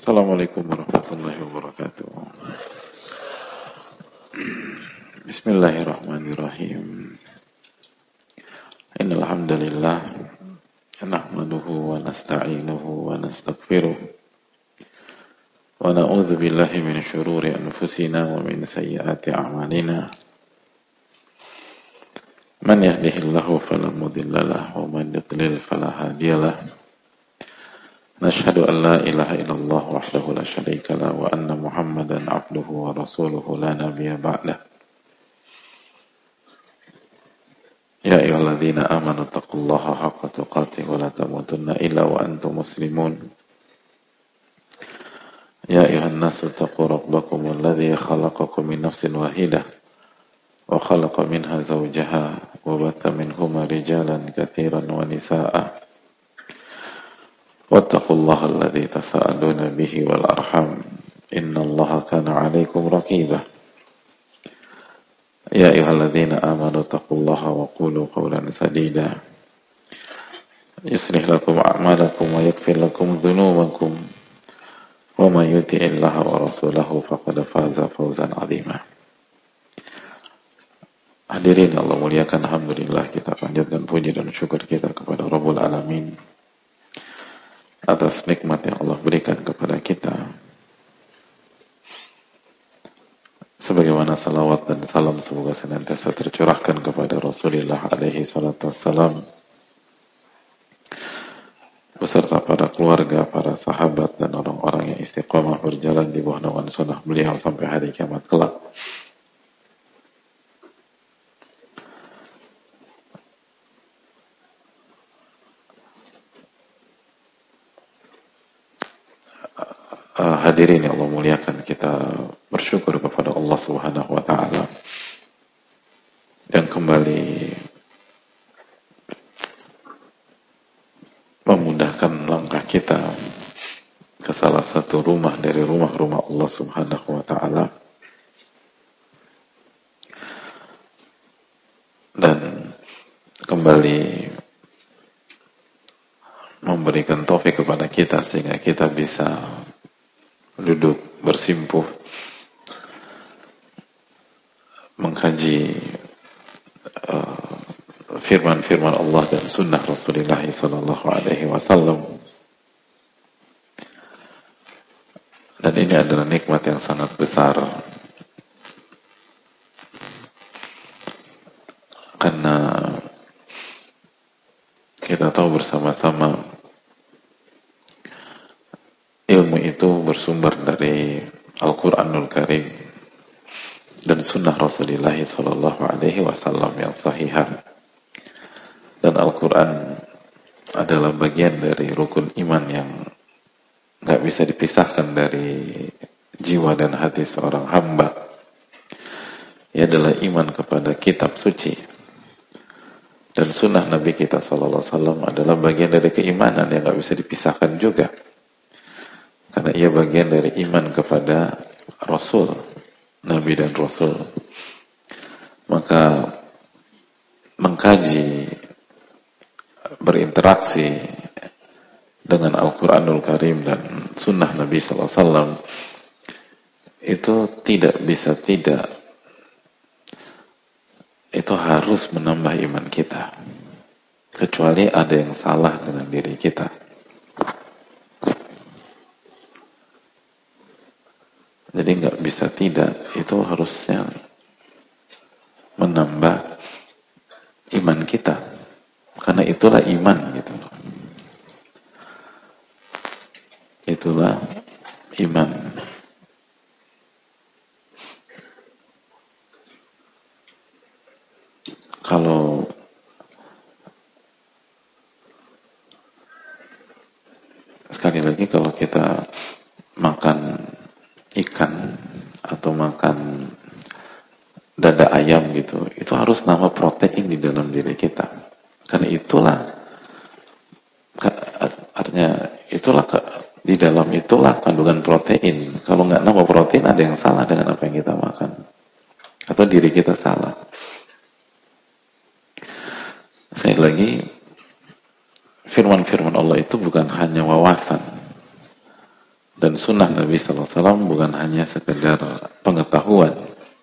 Assalamualaikum warahmatullahi wabarakatuh. Bismillahirrahmanirrahim. Innal hamdalillah nahmaduhu wa nasta'inuhu wa nastaghfiruh wa na'udzu billahi min shururi anfusina wa min sayyiati a'malina. Man yahdihillahu fala mudilla lahu wa man yudlil fala hadiyalah. Nashhadu an la ilaha illallah wahdahu la syarika lah wa anna Muhammadan abduhu wa rasuluhu la nabiyya ba'dah. Ya ayyuhalladzina amanu taqullaha haqqa tuqatih wa la tamutunna illa wa antum muslimun. Ya ayyuhan nasu taqu rabbakum alladzi khalaqakum min nafsin wahidah wa khalaqa minha zawjaha wa batha minhuma rijalan katsiran wa nisaa'a. Wattaqullaha alladzi tasaaluna bihi wal arham innallaha kana 'alaikum raqiba. Ya ayyuhalladzina amanu taqullaha wa qulu qawlan sadida yuslih lakum a'malakum wa yaghfir lakum dhunubakum wa man yuti'illaha wa rasulahu faqad faza fawzan 'azima. Hadirin Allah muliakan, alhamdulillah kita panjatkan puji dan syukur kita kepada Rabbul Alamin atas nikmat yang Allah berikan kepada kita, sebagaimana salawat dan salam semoga senantiasa tercurahkan kepada Rasulullah alaihi salatu wassalam beserta para keluarga, para sahabat dan orang-orang yang istiqamah berjalan di bawah naungan sunnah beliau sampai hari kiamat kelak. Hadirin yang Allah muliakan, kita bersyukur kepada Allah Subhanahu wa taala yang kembali memudahkan langkah kita ke salah satu rumah dari rumah-rumah Allah Subhanahu wa taala, dan kembali memberikan taufik kepada kita sehingga kita bisa duduk bersimpuh mengkaji firman-firman Allah dan sunnah Rasulullah sallallahu alaihi wasallam. Dan ini adalah nikmat yang sangat besar, karena kita tahu bersama-sama ilmu itu bersumber dari Al-Quranul Karim dan sunnah Rasulullah sallallahu alaihi wasallam yang sahihah. Dan Al-Quran adalah bagian dari rukun iman yang gak bisa dipisahkan dari jiwa dan hati seorang hamba. Ia adalah iman kepada kitab suci, dan sunnah Nabi kita sallallahu alaihi wasallam adalah bagian dari keimanan yang gak bisa dipisahkan juga, karena ia bagian dari iman kepada Rasul, Nabi dan Rasul. Maka mengkaji, berinteraksi dengan Al-Quranul Karim dan Sunnah Nabi Sallallahu Alaihi Wasallam itu tidak bisa tidak, itu harus menambah iman kita, kecuali ada yang salah dengan diri kita. Jadi nggak bisa tidak, itu harusnya menambah iman kita, karena itulah iman gitu. Itulah iman. Kalau sekali lagi, kalau kita makan ikan atau makan dada ayam gitu, itu harus nambah protein di dalam diri kita, karena itulah artinya itulah di dalam itulah kandungan protein. Kalau nggak nambah protein, ada yang salah dengan apa yang kita makan, atau diri kita salah. Sekali lagi, firman-firman Allah itu bukan hanya wawasan dan dan sunnah Nabi sallallahu alaihi wasallam bukan hanya sekedar pengetahuan,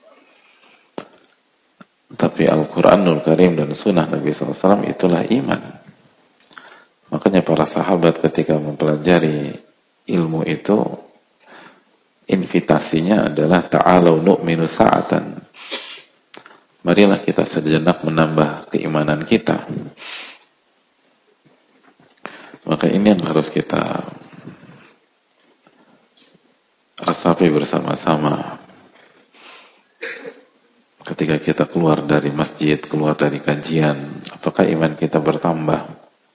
tapi Al-Quranul Karim dan sunnah Nabi sallallahu alaihi wasallam itulah iman. Makanya para sahabat ketika mempelajari ilmu itu, invitasinya adalah ta'alau nu'minu sa'atan. Marilah kita sejenak menambah keimanan kita. Maka ini yang harus kita resapi bersama-sama. Ketika kita keluar dari masjid, keluar dari kajian, apakah iman kita bertambah?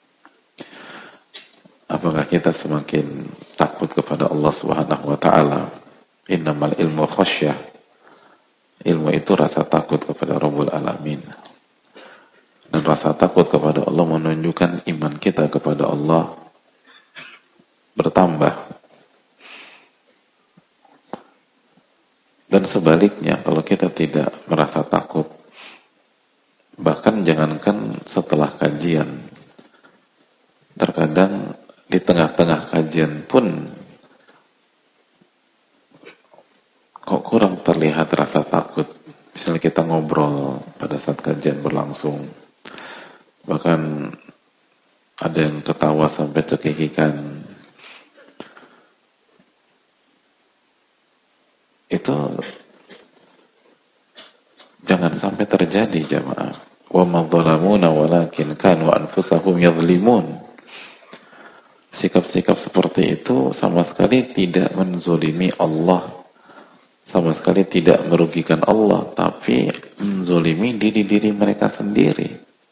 Apakah kita semakin takut kepada Allah Subhanahu wa ta'ala? Innamal ilmu khasyah. Ilmu itu rasa takut kepada Rabbul Alamin. Dan rasa takut kepada Allah menunjukkan iman kita kepada Allah bertambah. Dan sebaliknya, kalau kita tidak merasa takut, bahkan jangankan setelah kajian, terkadang di tengah-tengah kajian pun kok kurang terlihat rasa takut. Misalnya kita ngobrol pada saat kajian berlangsung, bahkan ada yang ketawa sampai cekikikan. Itu jangan sampai terjadi, jamaah. Wa ma dhalamuna walakin kanu anfusahum yadhlimun. Sikap-sikap seperti itu sama sekali tidak menzolimi Allah, sama sekali tidak merugikan Allah, tapi menzolimi diri-diri mereka sendiri.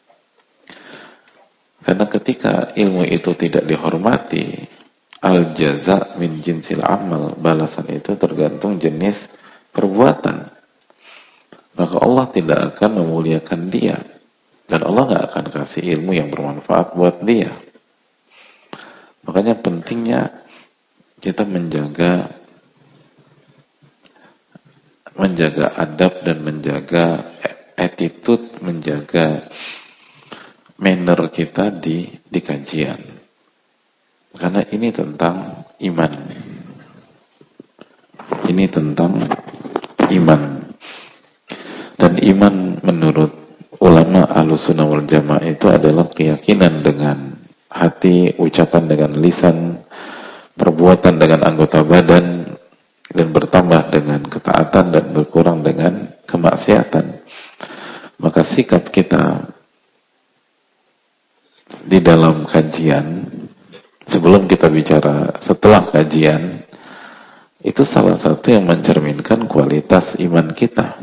Karena ketika ilmu itu tidak dihormati, al-jaza min jinsil amal, balasan itu tergantung jenis perbuatan. Maka Allah tidak akan memuliakan dia, dan Allah nggak akan kasih ilmu yang bermanfaat buat dia. Makanya pentingnya kita menjaga adab dan menjaga attitude, menjaga manner kita di kajian. Karena ini tentang iman. Ini tentang iman. Dan iman menurut ulama Ahlussunnah wal Jamaah itu adalah keyakinan dengan hati, ucapan dengan lisan, perbuatan dengan anggota badan, dan bertambah dengan ketaatan dan berkurang dengan kemaksiatan. Maka sikap kita di dalam kajian, sebelum kita bicara setelah kajian, itu salah satu yang mencerminkan kualitas iman kita.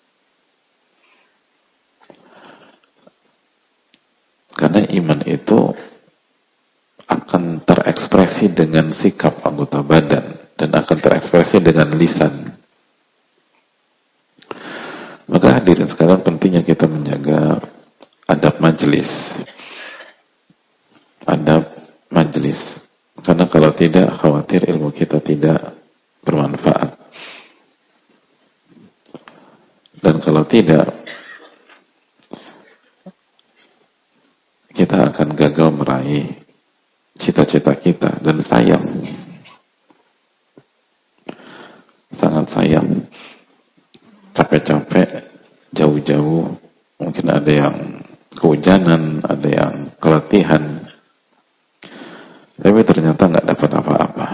Karena iman itu akan terekspresi dengan sikap anggota badan dan akan terekspresi dengan lisan. Maka hadirin sekalian, pentingnya kita menjaga adab majelis. Adab majelis. Karena kalau tidak, khawatir ilmu kita tidak bermanfaat. Dan kalau tidak, kita akan gagal meraih cita-cita kita. Dan sayang, sangat sayang, capek-capek jauh-jauh, mungkin ada yang kehujanan, ada yang keletihan, tapi ternyata nggak dapat apa-apa.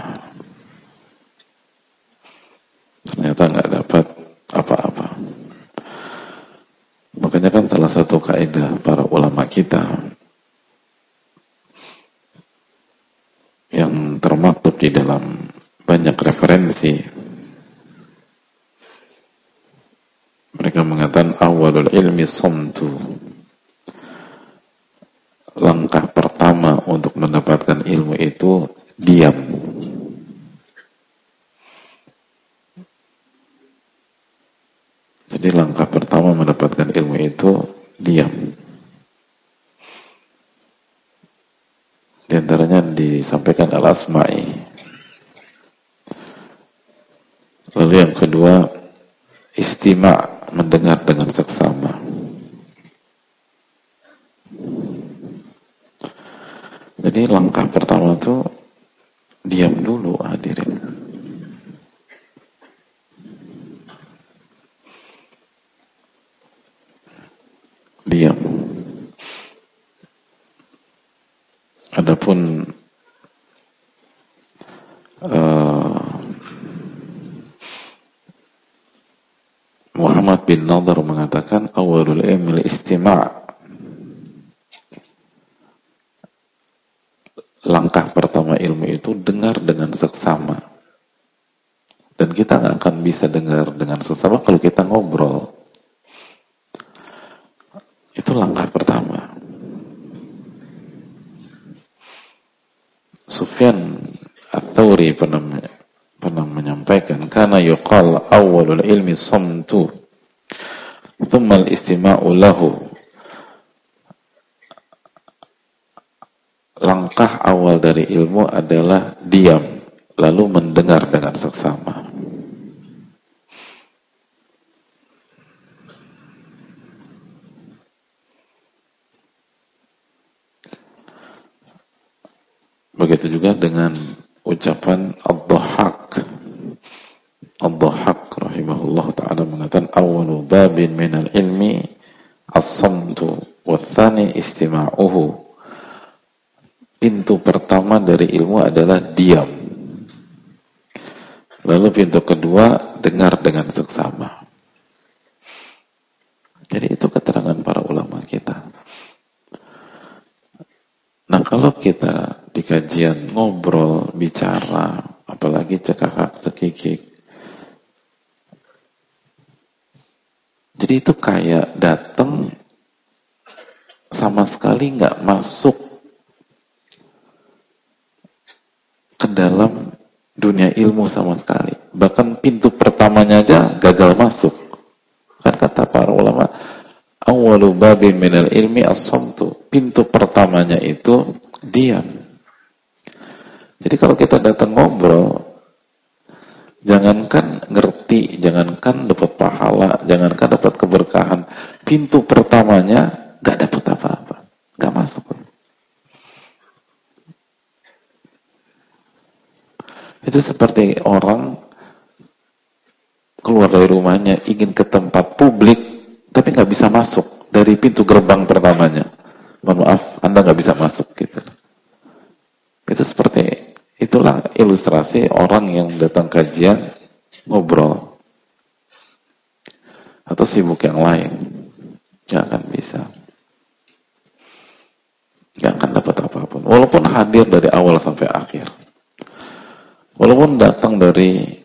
Ternyata nggak dapat apa-apa. Makanya kan salah satu kaidah para ulama kita yang termaktub di dalam banyak referensi, mereka mengatakan awalul ilmi somtu. Langkah pertama untuk mendapatkan ilmu itu diam. Jadi langkah pertama mendapatkan ilmu itu diam. Di antaranya disampaikan Al-Asma'i. Lalu yang kedua, istima', mendengar dengan seksama. Jadi langkah pertama itu diam dulu, hadirin. uh, Muhammad bin Nadhr mengatakan awalul ilmi istima', langkah pertama ilmu itu dengar dengan seksama, dan kita nggak akan bisa dengar dengan seksama kalau kita ngobrol. Itu langkah pertama. Sufyan Ats-Tsauri pernah menyampaikan, kana yuqal awwalul ilmi samtu thumma al-istima'u lahu. Langkah awal dari ilmu adalah diam, lalu mendengar dengan seksama. Begitu juga dengan ucapan Ad-Dhahhak. Ad-Dhahhak rahimahullah ta'ala mengatakan awwalu babin minal ilmi as-samtu wa tsani istima'uhu. Pintu pertama dari ilmu adalah diam, lalu pintu kedua dengar dengan seksama. Jadi itu keterangan para ulama kita. Nah, kalau kita di kajian ngobrol, bicara, apalagi cekakak-cekikik, jadi itu kayak datang sama sekali nggak masuk ke dalam dunia ilmu sama sekali. Bahkan pintu pertamanya aja gagal masuk. Kan kata para ulama, awwalu babin minal ilmi as-samtu. Pintu pertamanya itu diam. Jadi kalau kita datang ngobrol, jangankan ngerti, jangankan dapat pahala, jangankan dapat keberkahan, pintu pertamanya gak dapat apa-apa, gak masuk. Itu seperti orang keluar dari rumahnya ingin ke tempat publik tapi nggak bisa masuk dari pintu gerbang pertamanya. Mohon maaf, Anda nggak bisa masuk gitu. Itu seperti itulah ilustrasi orang yang datang kajian ngobrol atau sibuk yang lain, nggak akan bisa, nggak akan dapat apapun. Walaupun hadir dari awal sampai akhir, walaupun datang dari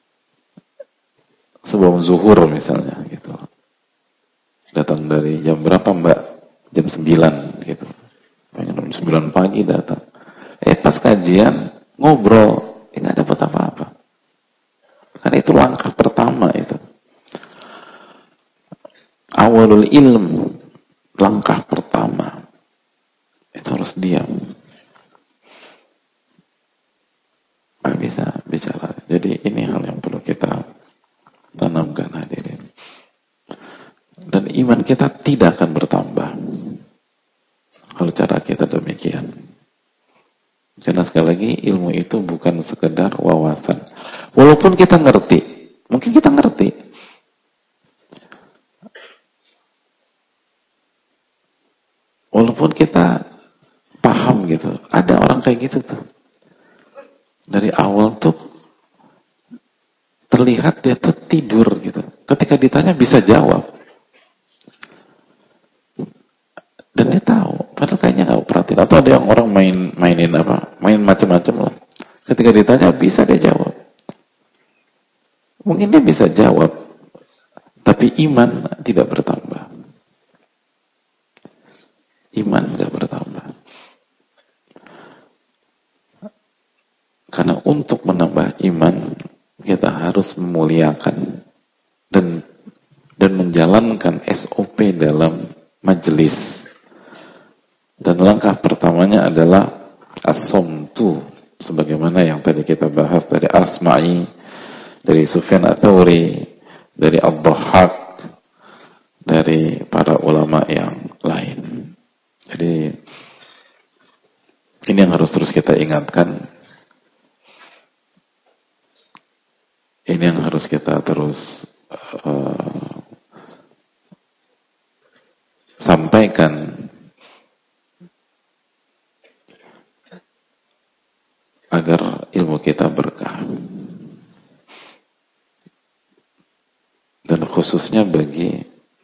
sebelum zuhur misalnya gitu, datang dari jam berapa Mbak? Jam 9 gitu, jam 9 pagi datang, pas kajian ngobrol, nggak dapat apa-apa. Karena itu langkah pertama itu. Awalul ilm, langkah pertama itu harus diam, nggak bisa bicara. Jadi ini hal yang perlu kita tanamkan, hadirin. Dan iman kita tidak akan bertambah kalau cara kita demikian. Karena sekali lagi ilmu itu bukan sekedar wawasan. Walaupun kita ngerti, mungkin kita ngerti, walaupun kita paham gitu, ada orang kayak gitu tuh. Dari awal tuh terlihat dia tuh tidur gitu. Ketika ditanya bisa jawab. Dan dia tahu, padahal kayaknya nggak perhatiin. Atau ada yang orang mainin macam-macam lah. Ketika ditanya bisa dia jawab. Mungkin dia bisa jawab, tapi iman tidak bertambah. Iman tidak bertambah. Karena untuk menambah iman, kita harus memuliakan dan menjalankan SOP dalam majelis. Dan langkah pertamanya adalah as-samtu, sebagaimana yang tadi kita bahas dari Asma'i, dari Sufyan Ats-Tsauri, dari Ad-Dhahhak, dari para ulama yang lain. Jadi ini yang harus terus kita ingatkan. Ini yang harus kita terus sampaikan agar ilmu kita berkah. khususnya bagi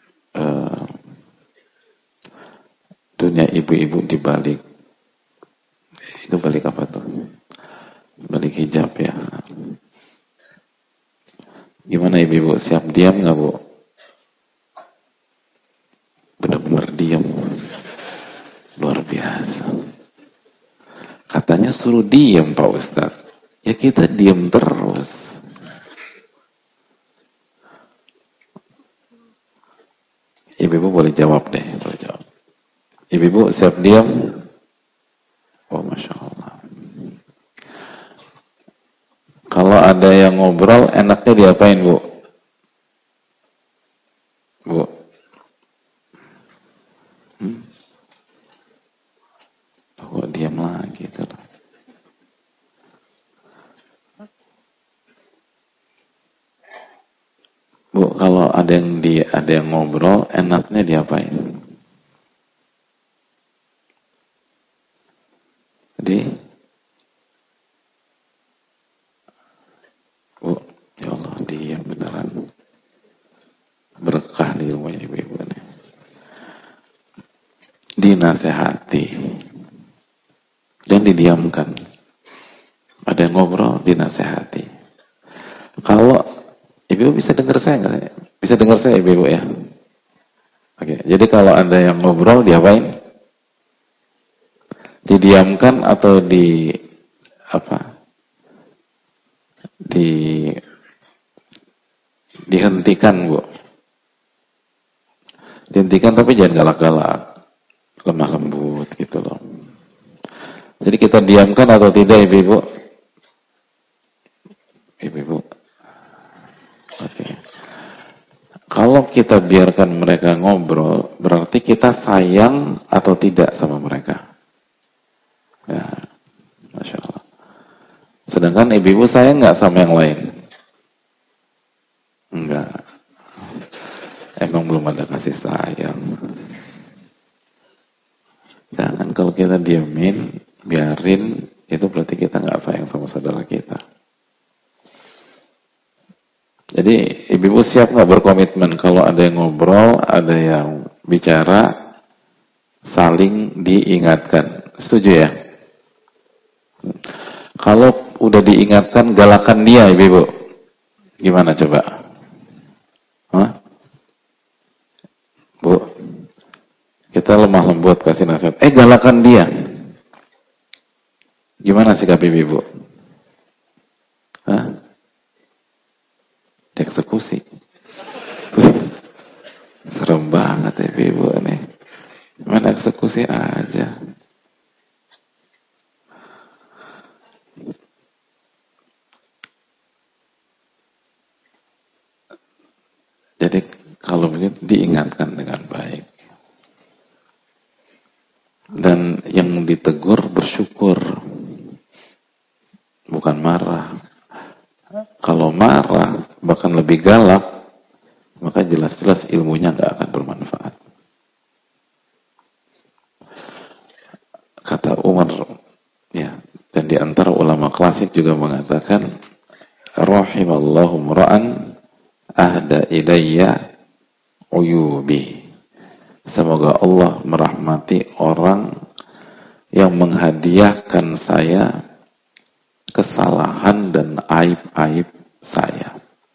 dunia ibu-ibu di balik, itu balik apa tuh? Balik hijab ya. Gimana ibu-ibu, siap diam nggak Bu? Benar-benar diam, luar biasa. Katanya suruh diam Pak Ustadz, ya kita diam terus. Ibu-ibu boleh jawab deh, boleh jawab. Ibu-ibu siap diam? Oh, Masya Allah. Kalau ada yang ngobrol, enaknya diapain Bu? Bu? Kok diam lagi tuh? Bu, kalau ada yang ngobrol, enaknya diapain? Jadi, Bu, ya Allah, diam beneran. Berkah di rumahnya ibu-ibu nih. Dinasehati dan didiamkan. Ada yang ngobrol, dinasehati. Kalau ibu bisa dengar saya nggak? Bisa dengar saya ibu ya? Oke, jadi kalau ada yang ngobrol, diapain? Didiamkan atau dihentikan Bu? Dihentikan tapi jangan galak-galak, lemah lembut gitu loh. Jadi kita diamkan atau tidak ibu-ibu? Ibu-ibu. Oke. Kalau kita biarkan mereka ngobrol, berarti kita sayang atau tidak sama mereka? Ya, Masya Allah. Sedangkan ibu-ibu sayang nggak sama yang lain? Enggak. Emang belum ada kasih sayang. Jangan kalau kita diamin, biarin, itu berarti kita nggak sayang sama saudara kita. Jadi ibu-ibu siap nggak berkomitmen kalau ada yang ngobrol, ada yang bicara, saling diingatkan. Setuju ya? Kalau udah diingatkan, galakan dia ibu-ibu. Gimana coba? Hah? Bu, kita lemah lembut kasih nasihat. Galakan dia. Gimana sikap ibu-ibu? Hah? Dieksekusi. Serem banget ya ibu nih. Mana eksekusi aja. Jadi kalau begitu diingatkan dengan baik. Dan yang ditegur bersyukur. Bukan marah. Kalau marah, bahkan lebih galak, maka jelas-jelas ilmunya nggak akan bermanfaat. Kata Umar, ya, dan di antara ulama klasik juga mengatakan, rahimallahu mra'an ahda ilayya uyubi. Semoga Allah merahmati orang yang menghadiahkan saya kesalahan dan aib-aib saya.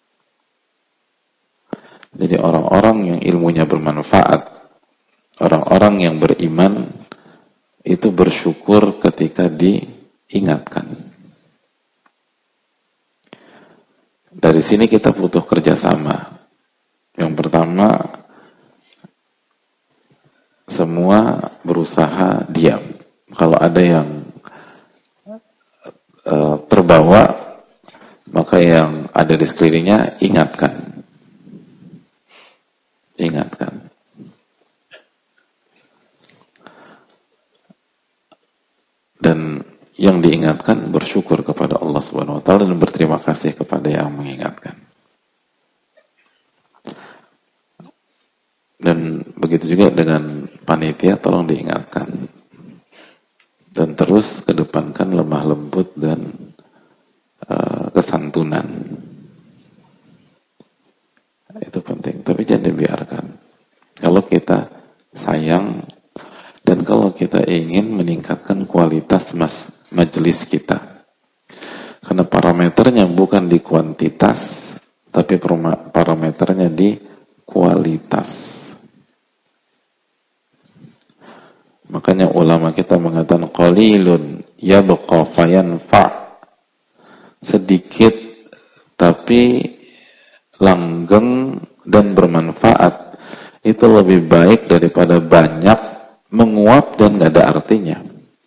Jadi orang-orang yang ilmunya bermanfaat, orang-orang yang beriman, itu bersyukur ketika diingatkan. Dari sini kita butuh kerjasama. Yang pertama, semua berusaha diam. Kalau ada yang terbawa, maka yang ada di sekelilingnya ingatkan. Ingatkan. Dan yang diingatkan bersyukur kepada Allah Subhanahu wa taala dan berterima kasih kepada yang mengingatkan. Dan begitu juga dengan panitia, tolong diingatkan. Dan terus kedepankan lemah lembut dan kesantunan. Itu penting. Karena parameternya bukan di kuantitas, tapi parameternya di kualitas. Makanya ulama kita mengatakan qalilun yabqa fayanfa', sedikit tapi langgeng dan bermanfaat itu lebih baik daripada banyak menguap dan nggak ada artinya.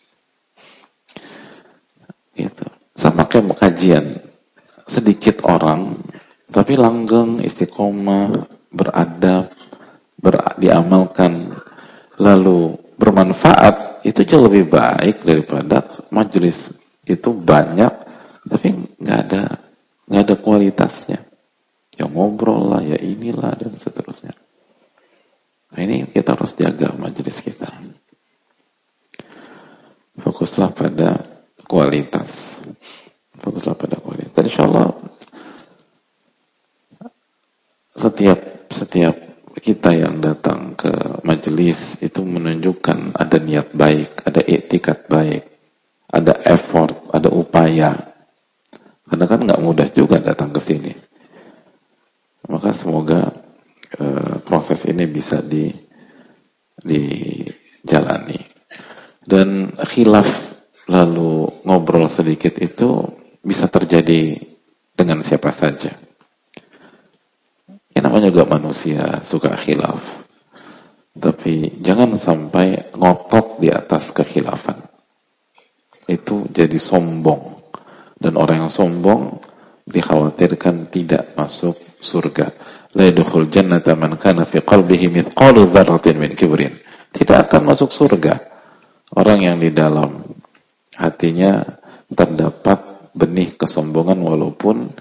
Gitu. Sama kayak kajian, sedikit orang tapi langgeng, istiqomah, beradab, diamalkan, lalu bermanfaat, itu jauh lebih baik daripada majelis itu banyak tapi nggak ada kualitasnya. Ya ngobrol lah, ya inilah dan seterusnya. Nah, ini kita harus jaga majelis kita. Fokuslah pada kualitas. Fokuslah pada kualitas. Dan insyaallah setiap kita yang datang ke majelis itu menunjukkan ada niat baik, ada i'tikad baik, ada effort, ada upaya. Karena kan nggak mudah juga datang ke sini. Maka semoga proses ini bisa dijalani. Dan khilaf lalu ngobrol sedikit itu bisa terjadi dengan siapa saja. Ya namanya juga manusia, suka khilaf. Tapi jangan sampai ngotot di atas kekhilafan. Itu jadi sombong. Dan orang yang sombong dikhawatirkan tidak masuk surga. La yadkhul jannata man kana fi qalbihi mithqalu dzarratin min kibrin. Tidak akan masuk surga orang yang di dalam hatinya terdapat benih kesombongan walaupun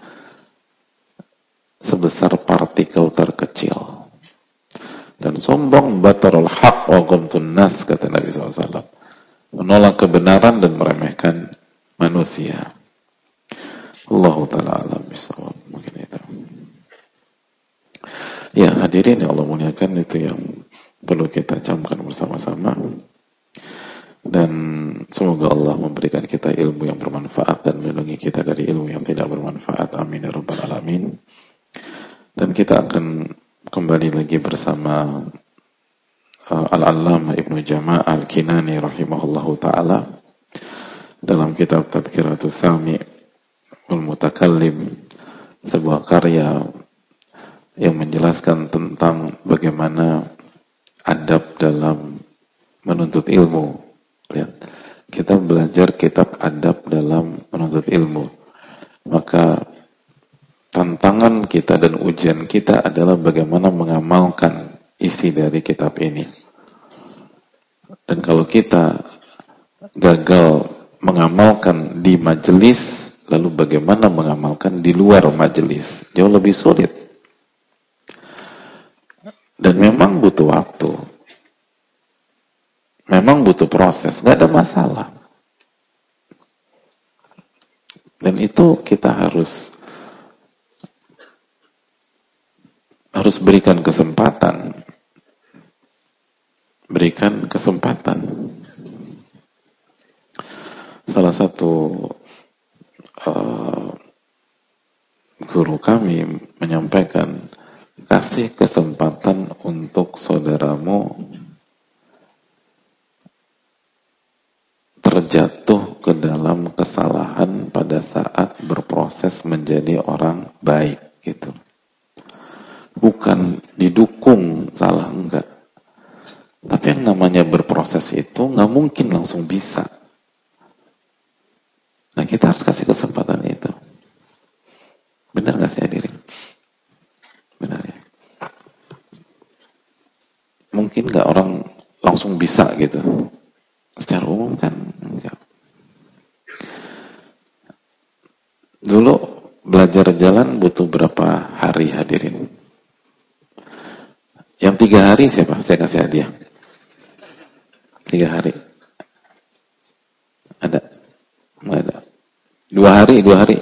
sebesar partikel terkecil. Dan sombong batarul haq wa ghamtun nas, kata Nabi SAW. Menolak kebenaran dan meremehkan manusia. Allahu ta'ala alam bisawab. Mungkin itu. Ya hadirin yang Allah muliakan, itu yang perlu kita camkan bersama-sama. Dan semoga Allah memberikan kita ilmu yang bermanfaat dan melindungi kita dari ilmu yang tidak bermanfaat. Amin ya rabbal alamin. Dan kita akan kembali lagi bersama Al-Allamah Ibnu Jama' Al-Kinani rahimahullahu ta'ala dalam kitab Tadhkiratus Sami' wal Mutakallim, sebuah karya yang menjelaskan tentang bagaimana adab dalam menuntut ilmu. Lihat, kita belajar kitab adab dalam menuntut ilmu. Maka tantangan kita dan ujian kita adalah bagaimana mengamalkan isi dari kitab ini. Dan kalau kita gagal mengamalkan di majelis, lalu bagaimana mengamalkan di luar majelis? Jauh lebih sulit. Dan memang butuh waktu. Memang butuh proses, gak ada masalah. Dan itu kita harus berikan kesempatan. Berikan kesempatan. Salah satu guru kami menyampaikan, kasih kesempatan untuk saudaramu terjatuh ke dalam kesalahan pada saat berproses menjadi orang baik, gitu. Bukan didukung salah, enggak. Tapi yang namanya berproses itu nggak mungkin langsung bisa. Nah, kita harus kasih kesempatan itu. Benar nggak sih hadirin? Benar ya. Mungkin nggak orang langsung bisa gitu. Secara umum kan enggak. Dulu belajar jalan butuh berapa hari hadirin? Yang 3 hari siapa? Saya kasih hadiah. 3 hari. Ada? Nggak ada. 2 hari.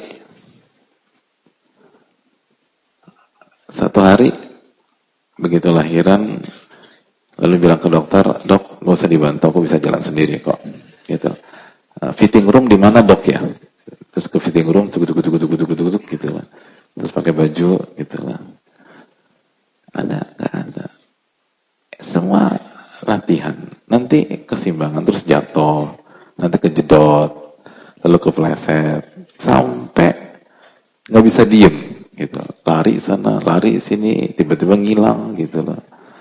1 hari begitu lahiran, lalu bilang ke dokter, dok, nggak usah dibantu, aku bisa jalan sendiri kok. Gitu. Fitting room di mana dok ya? Terus ke fitting fitting room, tuk gitu lah. Terus pakai baju gitu lah. Ada, nggak ada. Semua latihan. Nanti keseimbangan, terus jatuh, nanti kejedot, lalu kepleset, sampai nggak bisa diem gitu. Lari sana, lari sini, tiba-tiba ngilang gitu loh.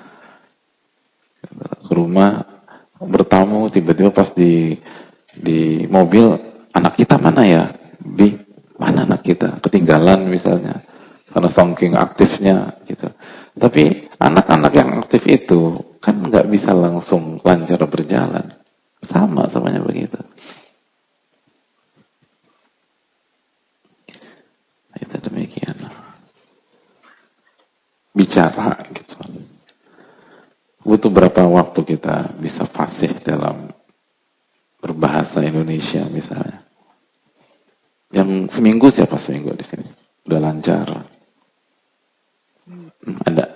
Ke rumah bertamu, tiba-tiba pas di mobil, anak kita mana ya? Mana anak kita? Ketinggalan misalnya. Karena saking aktifnya gitu. Tapi anak-anak yang aktif itu kan nggak bisa langsung lancar berjalan. Samanya begitu. Itu demikian. Bicara gitu. Butuh berapa waktu kita bisa fasih dalam berbahasa Indonesia misalnya. Yang seminggu siapa seminggu di sini? Udah lancar. Ada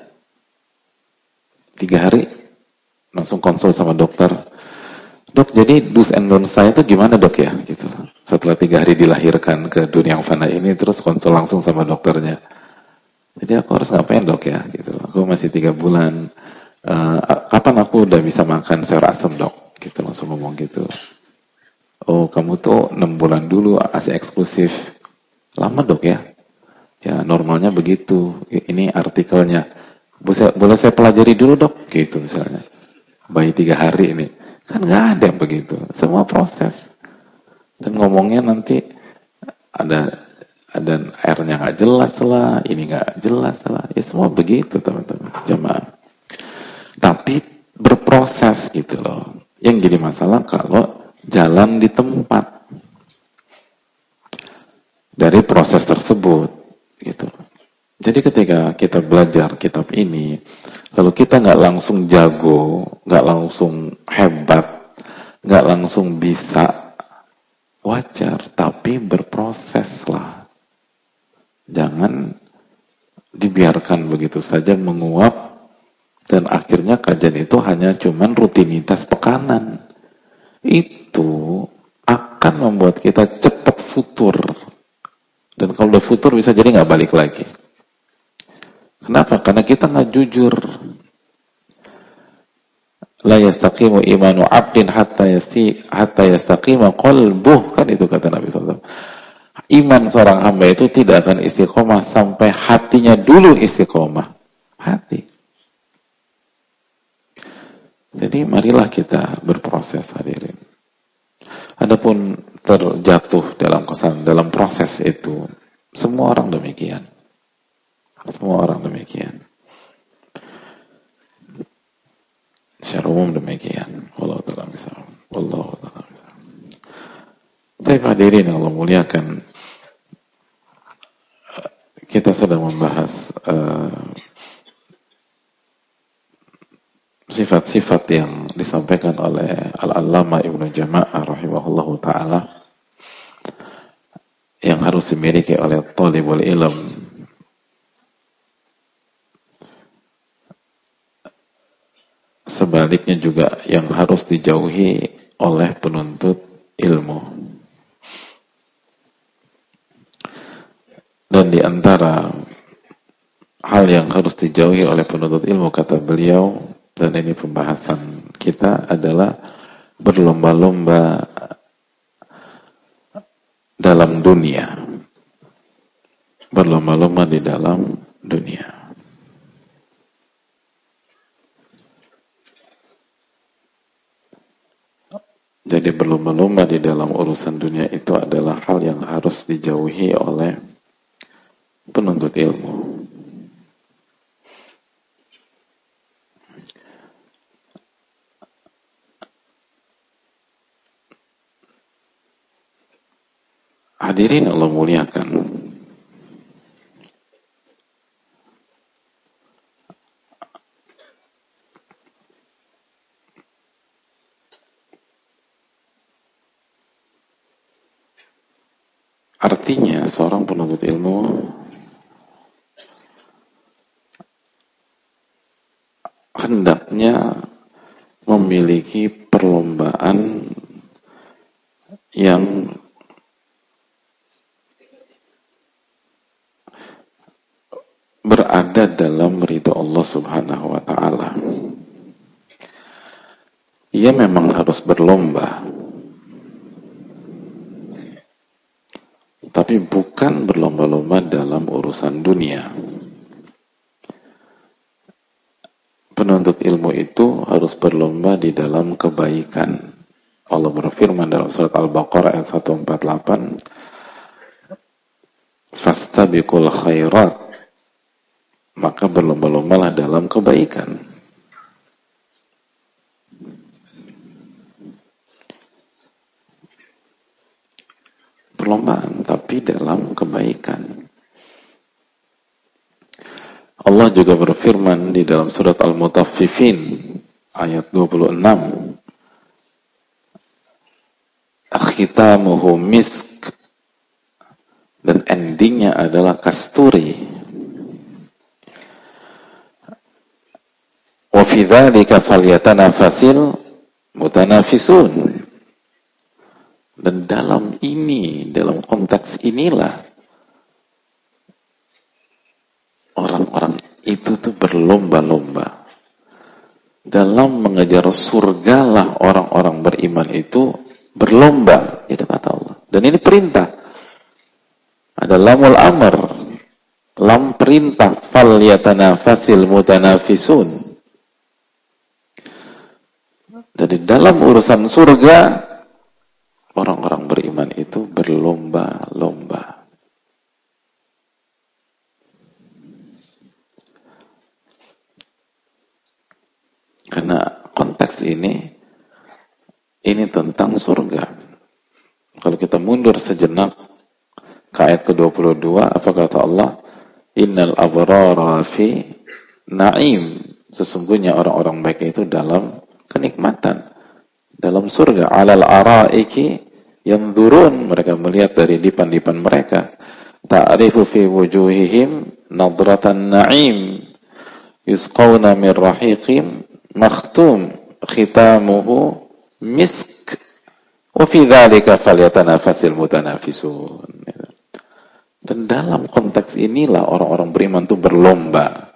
3 hari langsung konsul sama dokter. Dok, jadi do's and don'ts saya itu gimana dok ya? Gitu. Setelah 3 hari dilahirkan ke dunia yang fana ini, terus konsul langsung sama dokternya. Jadi aku harus ngapain dok ya? Gitu. Aku masih 3 bulan. Kapan aku udah bisa makan sayur asem dok? Gitu langsung ngomong gitu. Oh, kamu tuh 6 bulan dulu ASI eksklusif. Lama dok ya? Ya normalnya begitu. Ini artikelnya. Boleh saya pelajari dulu dok? Gitu misalnya. Bayi 3 hari ini. Kan nggak ada yang begitu. Semua proses. Dan ngomongnya nanti ada R-nya nggak jelas lah, ini nggak jelas lah. Ya semua begitu teman-teman. Jamaah. Tapi berproses gitu loh. Yang jadi masalah kalau jalan di tempat dari proses tersebut gitu. Jadi ketika kita belajar kitab ini, kalau kita nggak langsung jago, nggak langsung hebat, nggak langsung bisa, wajar, tapi berproses lah. Jangan dibiarkan begitu saja menguap dan akhirnya kajian itu hanya cuman rutinitas pekanan. Itu akan membuat kita cepat futur. Dan kalau udah futur bisa jadi nggak balik lagi. Kenapa? Karena kita nggak jujur. La yastaqimu imanu 'abdin hatta yastaqima qalbuh, kan itu kata Nabi SAW. Iman seorang hamba itu tidak akan istiqomah sampai hatinya dulu istiqomah. Hati. Jadi marilah kita berproses hadirin. Adapun terjatuh dalam proses itu, semua orang demikian. Semua orang demikian. Secara umum demikian. Wallahu ta'ala misal. Wallahu ta'ala misal. Baik hadirin yang Allah muliakan, kita sedang membahas sifat-sifat yang disampaikan oleh Al-Allamah Ibnu Jama'ah rahimahullahu ta'ala yang harus dimiliki oleh talibul ilm. Sebaliknya juga yang harus dijauhi oleh penuntut ilmu. Dan di antara hal yang harus dijauhi oleh penuntut ilmu, kata beliau, dan ini pembahasan kita, adalah berlomba-lomba dalam dunia. Berlomba-lomba di dalam dunia. Jadi berlomba-lomba di dalam urusan dunia itu adalah hal yang harus dijauhi oleh penuntut ilmu. Hadirin Allah muliakan. Artinya seorang penuntut ilmu hendaknya memiliki perlombaan yang berada dalam ridho Allah Subhanahu wa ta'ala. Ia memang harus berlomba, tapi bukan berlomba-lomba dalam urusan dunia. Penuntut ilmu itu harus berlomba di dalam kebaikan. Allah berfirman dalam surat Al-Baqarah ayat 148, fastabiqul khairat, maka berlomba-lombalah dalam kebaikan. Perlombaan, tapi dalam kebaikan. Allah juga berfirman di dalam surat Al-Mutaffifin ayat 26, khitamuhu misk, dan endingnya adalah kasturi. Wa fi dzalika falyatanafasil mutanafisun. Dan dalam konteks inilah orang-orang itu tuh berlomba-lomba. Dalam mengejar surga lah orang-orang beriman itu berlomba, itu kata Allah. Dan ini perintah. Ada lamul amr, lam perintah, falyatanafasil mutanafisun. Jadi dalam urusan surga orang-orang beriman itu berlomba-lomba. Karena konteks ini tentang surga. Kalau kita mundur sejenak ke ayat ke-22, apa kata Allah? Innal abrara fi na'im. Sesungguhnya orang-orang baik itu dalam kenikmatan, dalam surga. Alal araiki yanzurun, mereka melihat dari dipan-dipan mereka. Ta'rifu fi wujuhihim nadratan na'im yusqawna min rahiqim makhtum khitamuhu misk wa fi dzalika falyatanafasil mutanafisun. Dan dalam konteks inilah orang-orang beriman itu berlomba.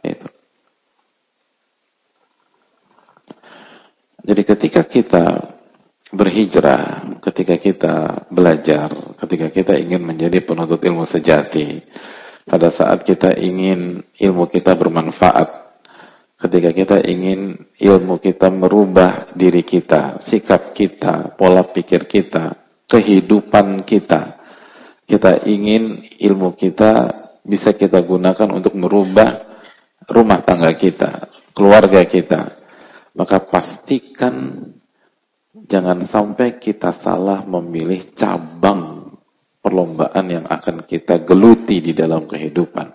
Jadi ketika kita berhijrah, ketika kita belajar, ketika kita ingin menjadi penuntut ilmu sejati, pada saat kita ingin ilmu kita bermanfaat, ketika kita ingin ilmu kita merubah diri kita, sikap kita, pola pikir kita, kehidupan kita, kita ingin ilmu kita bisa kita gunakan untuk merubah rumah tangga kita, keluarga kita, maka pastikan jangan sampai kita salah memilih cabang perlombaan yang akan kita geluti di dalam kehidupan.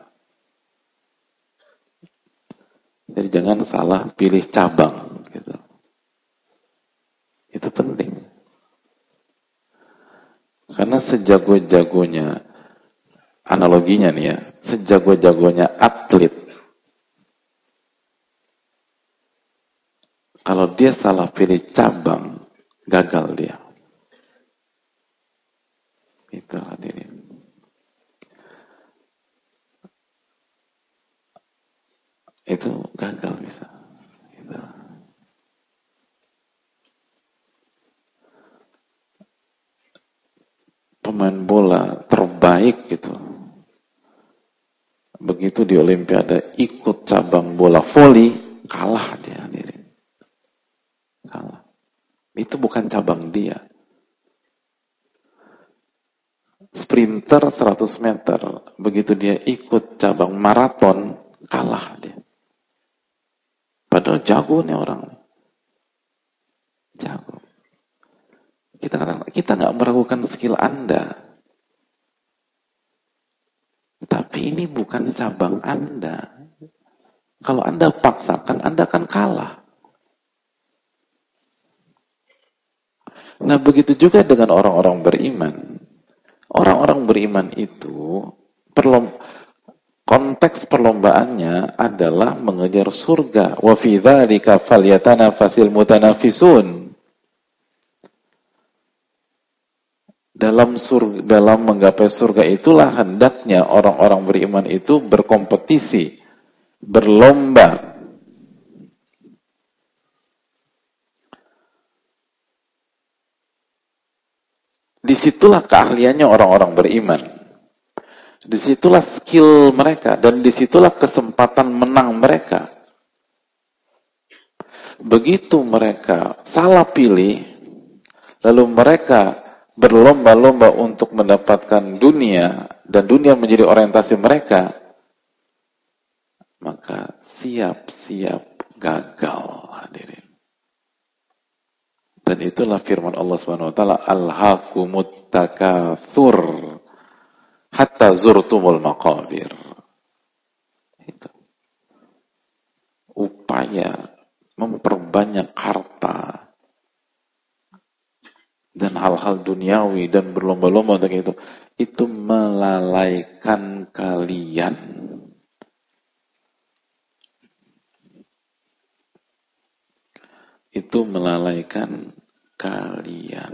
Jadi jangan salah pilih cabang. Gitu. Itu penting. Karena sejago-jagonya, analoginya nih ya, sejago-jagonya atlet, kalau dia salah pilih cabang, gagal dia. Itu hadirin. Itu gagal bisa. Gitu. Pemain bola terbaik gitu. Begitu di Olimpiade ikut cabang bola voli, kalah dia hadirin. Kalah. Itu bukan cabang dia. Sprinter 100 meter, begitu dia ikut cabang maraton, kalah dia. Padahal jago nih orang. Jago. Kita nggak meragukan skill Anda. Tapi ini bukan cabang Anda. Kalau Anda paksakan, Anda akan kalah. Nah, begitu juga dengan orang-orang beriman. Orang-orang beriman itu konteks perlombaannya adalah mengejar surga. Wa fi dzalika falyatanafasil mutanafisun. Dalam menggapai surga itulah hendaknya orang-orang beriman itu berkompetisi, berlomba. Disitulah keahliannya orang-orang beriman. Disitulah skill mereka dan disitulah kesempatan menang mereka. Begitu mereka salah pilih, lalu mereka berlomba-lomba untuk mendapatkan dunia dan dunia menjadi orientasi mereka, maka siap-siap gagal, hadirin. Dan itulah firman Allah Subhanahu wa taala, alhaakumut takatsur hatta zurtumul maqabir. Itu upaya memperbanyak harta dan hal-hal duniawi dan berlomba-lomba untuk itu melalaikan kalian. Itu melalaikan kalian.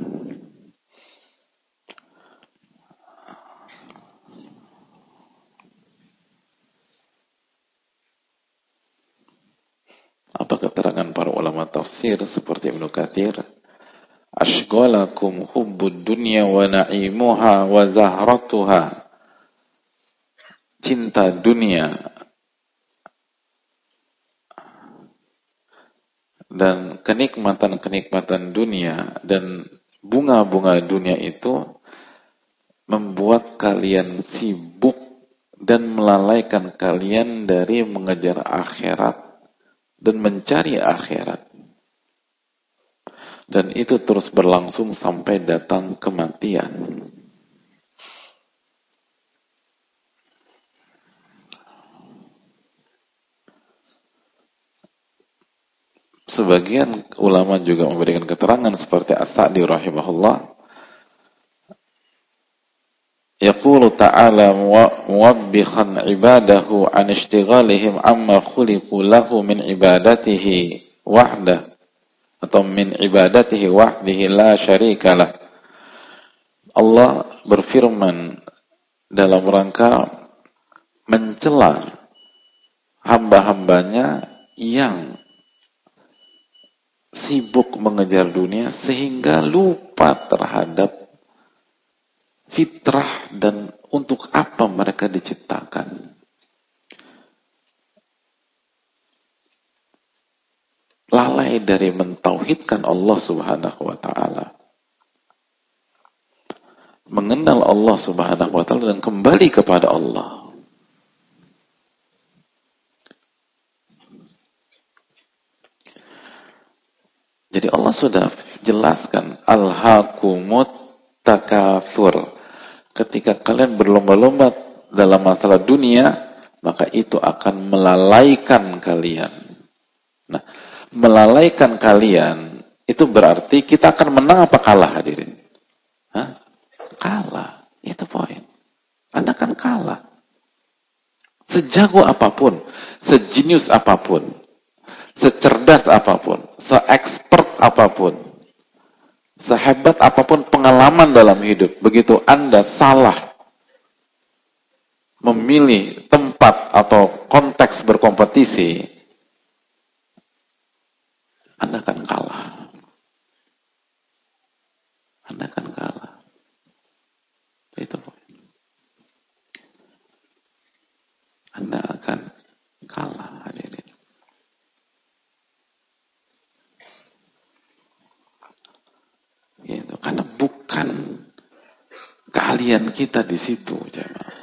Apa keterangan para ulama tafsir seperti Ibnu Katsir? Ashghalakum hubbud dunya wa na'imuha wa zahratuha. Cinta dunia dan kenikmatan-kenikmatan dunia dan bunga-bunga dunia itu membuat kalian sibuk dan melalaikan kalian dari mengejar akhirat dan mencari akhirat. Dan itu terus berlangsung sampai datang kematian. Sebagian ulama juga memberikan keterangan seperti As-Sa'di rahimahullah. Yaqulu ta'ala muwabbikhan ibadahu an ishtighalihim amma khuliqu lahu min ibadatihi wahdah atau min ibadatihi wahdihi la syarikalah. Allah berfirman dalam rangka mencela hamba-hambanya yang sibuk mengejar dunia sehingga lupa terhadap fitrah dan untuk apa mereka diciptakan. Lalai dari mentauhidkan Allah Subhanahu wa taala. Mengenal Allah Subhanahu wa taala dan kembali kepada Allah. Jadi Allah sudah jelaskan alhaakumut takatsur. Ketika kalian berlomba-lomba dalam masalah dunia, maka itu akan melalaikan kalian. Nah, melalaikan kalian itu berarti kita akan menang apa kalah, hadirin? Hah? Kalah. Itu poin. Anda akan kalah. Sejago apapun, sejenius apapun, secerdas apapun, seexpert apapun, sehebat apapun pengalaman dalam hidup, begitu Anda salah memilih tempat atau konteks berkompetisi, Anda akan kalah. Anda akan kalah. Itu Anda akan kalah, hadirin. Gitu. Karena bukan keahlian kita di situ, jemaah.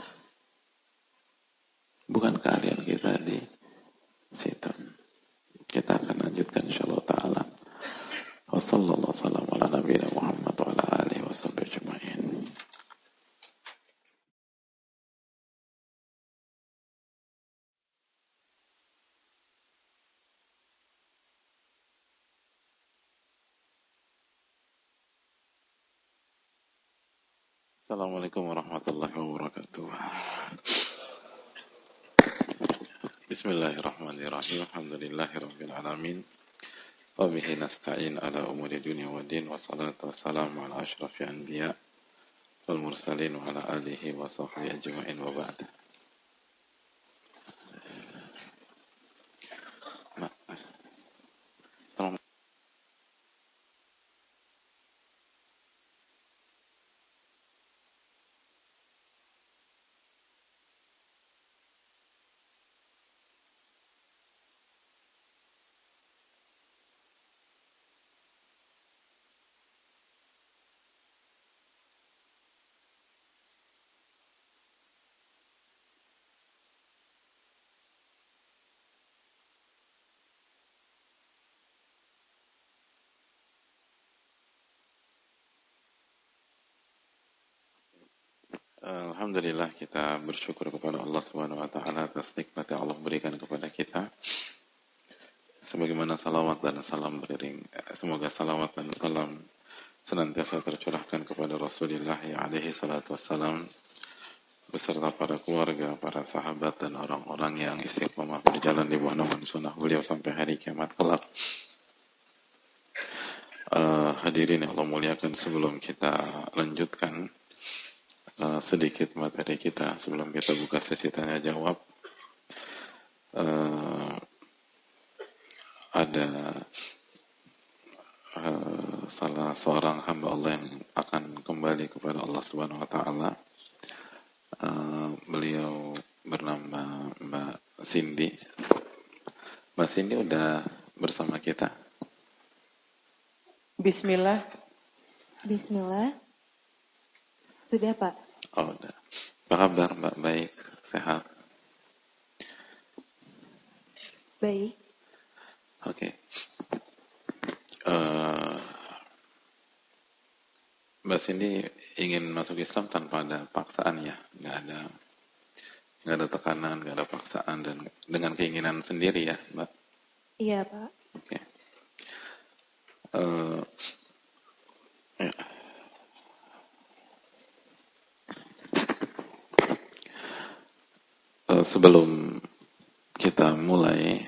Bukan keahlian kita di situ. Kita akan lanjutkan insyaallah taala. Wassallallahu wasallam ala nabiyina Muhammad wa ala alihi washabbihi ajma'in. Assalamualaikum warahmatullahi wabarakatuh. Bismillahirrahmanirrahim. Alhamdulillahirabbil alamin. Wa bihi nasta'in ala umuri dunya waddin. Wassalatu wassalamu ala asyrafil anbiya wal mursalin wa ala alihi wa sahbihi ajma'in wa ba'd. Alhamdulillah, kita bersyukur kepada Allah Subhanahu wa taala atas nikmat yang Allah berikan kepada kita. Sebagaimana salawat dan salam beriring, semoga salawat dan salam senantiasa tercurahkan kepada Rasulullah alaihi salatu wassalam beserta para keluarga, para sahabat dan orang-orang yang istiqomah berjalan di bawah naungan sunnah beliau sampai hari kiamat kelak. Hadirin yang Allah muliakan, sebelum kita lanjutkan sedikit materi kita, sebelum kita buka sesi tanya jawab, ada salah seorang hamba Allah yang akan kembali kepada Allah Subhanahu wa taala. Beliau bernama Mbak Cindy. Mbak Cindy udah bersama kita? Bismillah. Sudah, Pak? Oh, udah. Apa kabar, Mbak? Baik, sehat? Baik. Oke. Mbak Cindy ingin masuk Islam tanpa ada paksaan ya? Nggak ada tekanan, nggak ada paksaan, dan dengan keinginan sendiri ya, Mbak? Iya, Pak. Oke. Ya. Sebelum kita mulai,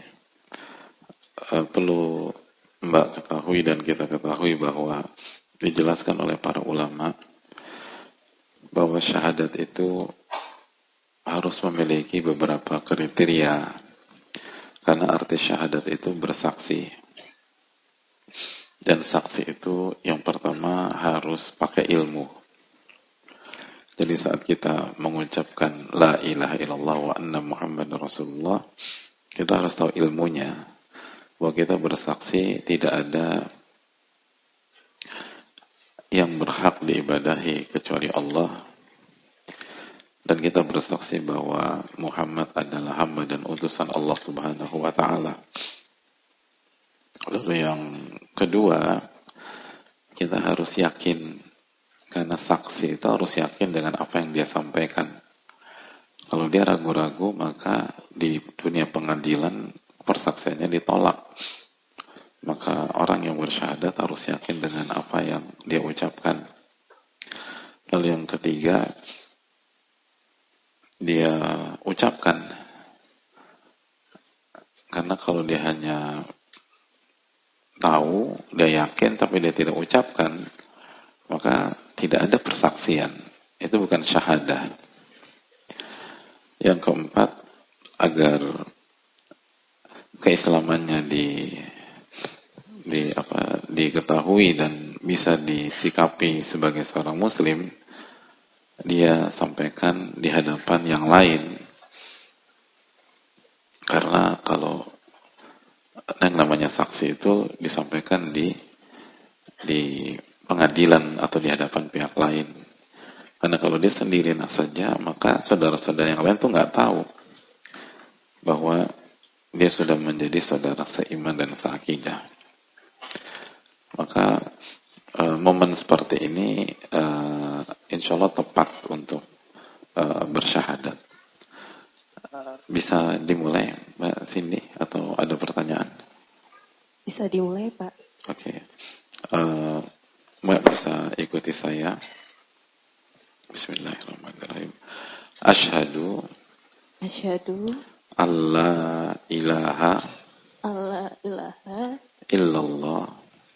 perlu Mbak ketahui dan kita ketahui bahwa dijelaskan oleh para ulama bahwa syahadat itu harus memiliki beberapa kriteria, karena arti syahadat itu bersaksi, dan saksi itu yang pertama harus pakai ilmu. Jadi saat kita mengucapkan la ilaha illallah wa anna muhammadar rasulullah, kita harus tahu ilmunya, bahwa kita bersaksi tidak ada yang berhak diibadahi kecuali Allah, dan kita bersaksi bahwa Muhammad adalah hamba dan utusan Allah Subhanahu wa taala. Lalu yang kedua, kita harus yakin, karena saksi itu harus yakin dengan apa yang dia sampaikan. Kalau dia ragu-ragu, maka di dunia pengadilan persaksiannya ditolak. Maka orang yang bersyahadat harus yakin dengan apa yang dia ucapkan. Lalu yang ketiga, dia ucapkan. Karena kalau dia hanya tahu, dia yakin tapi dia tidak ucapkan, maka tidak ada persaksian. Itu bukan syahadah. Yang keempat, agar keislamannya diketahui dan bisa disikapi sebagai seorang muslim, dia sampaikan di hadapan yang lain. Karena kalau yang namanya saksi itu disampaikan di pengadilan atau di hadapan pihak lain. Karena kalau dia sendirian saja, maka saudara-saudara yang lain tuh nggak tahu bahwa dia sudah menjadi saudara seiman dan seakidah. Maka momen seperti ini insya Allah tepat untuk bersyahadat. Bisa dimulai, Mbak Cindy, atau ada pertanyaan? Bisa dimulai, Pak. Oke. Mbak bisa ikuti saya. Bismillahirrahmanirrahim. Asyhadu alla ilaha illallah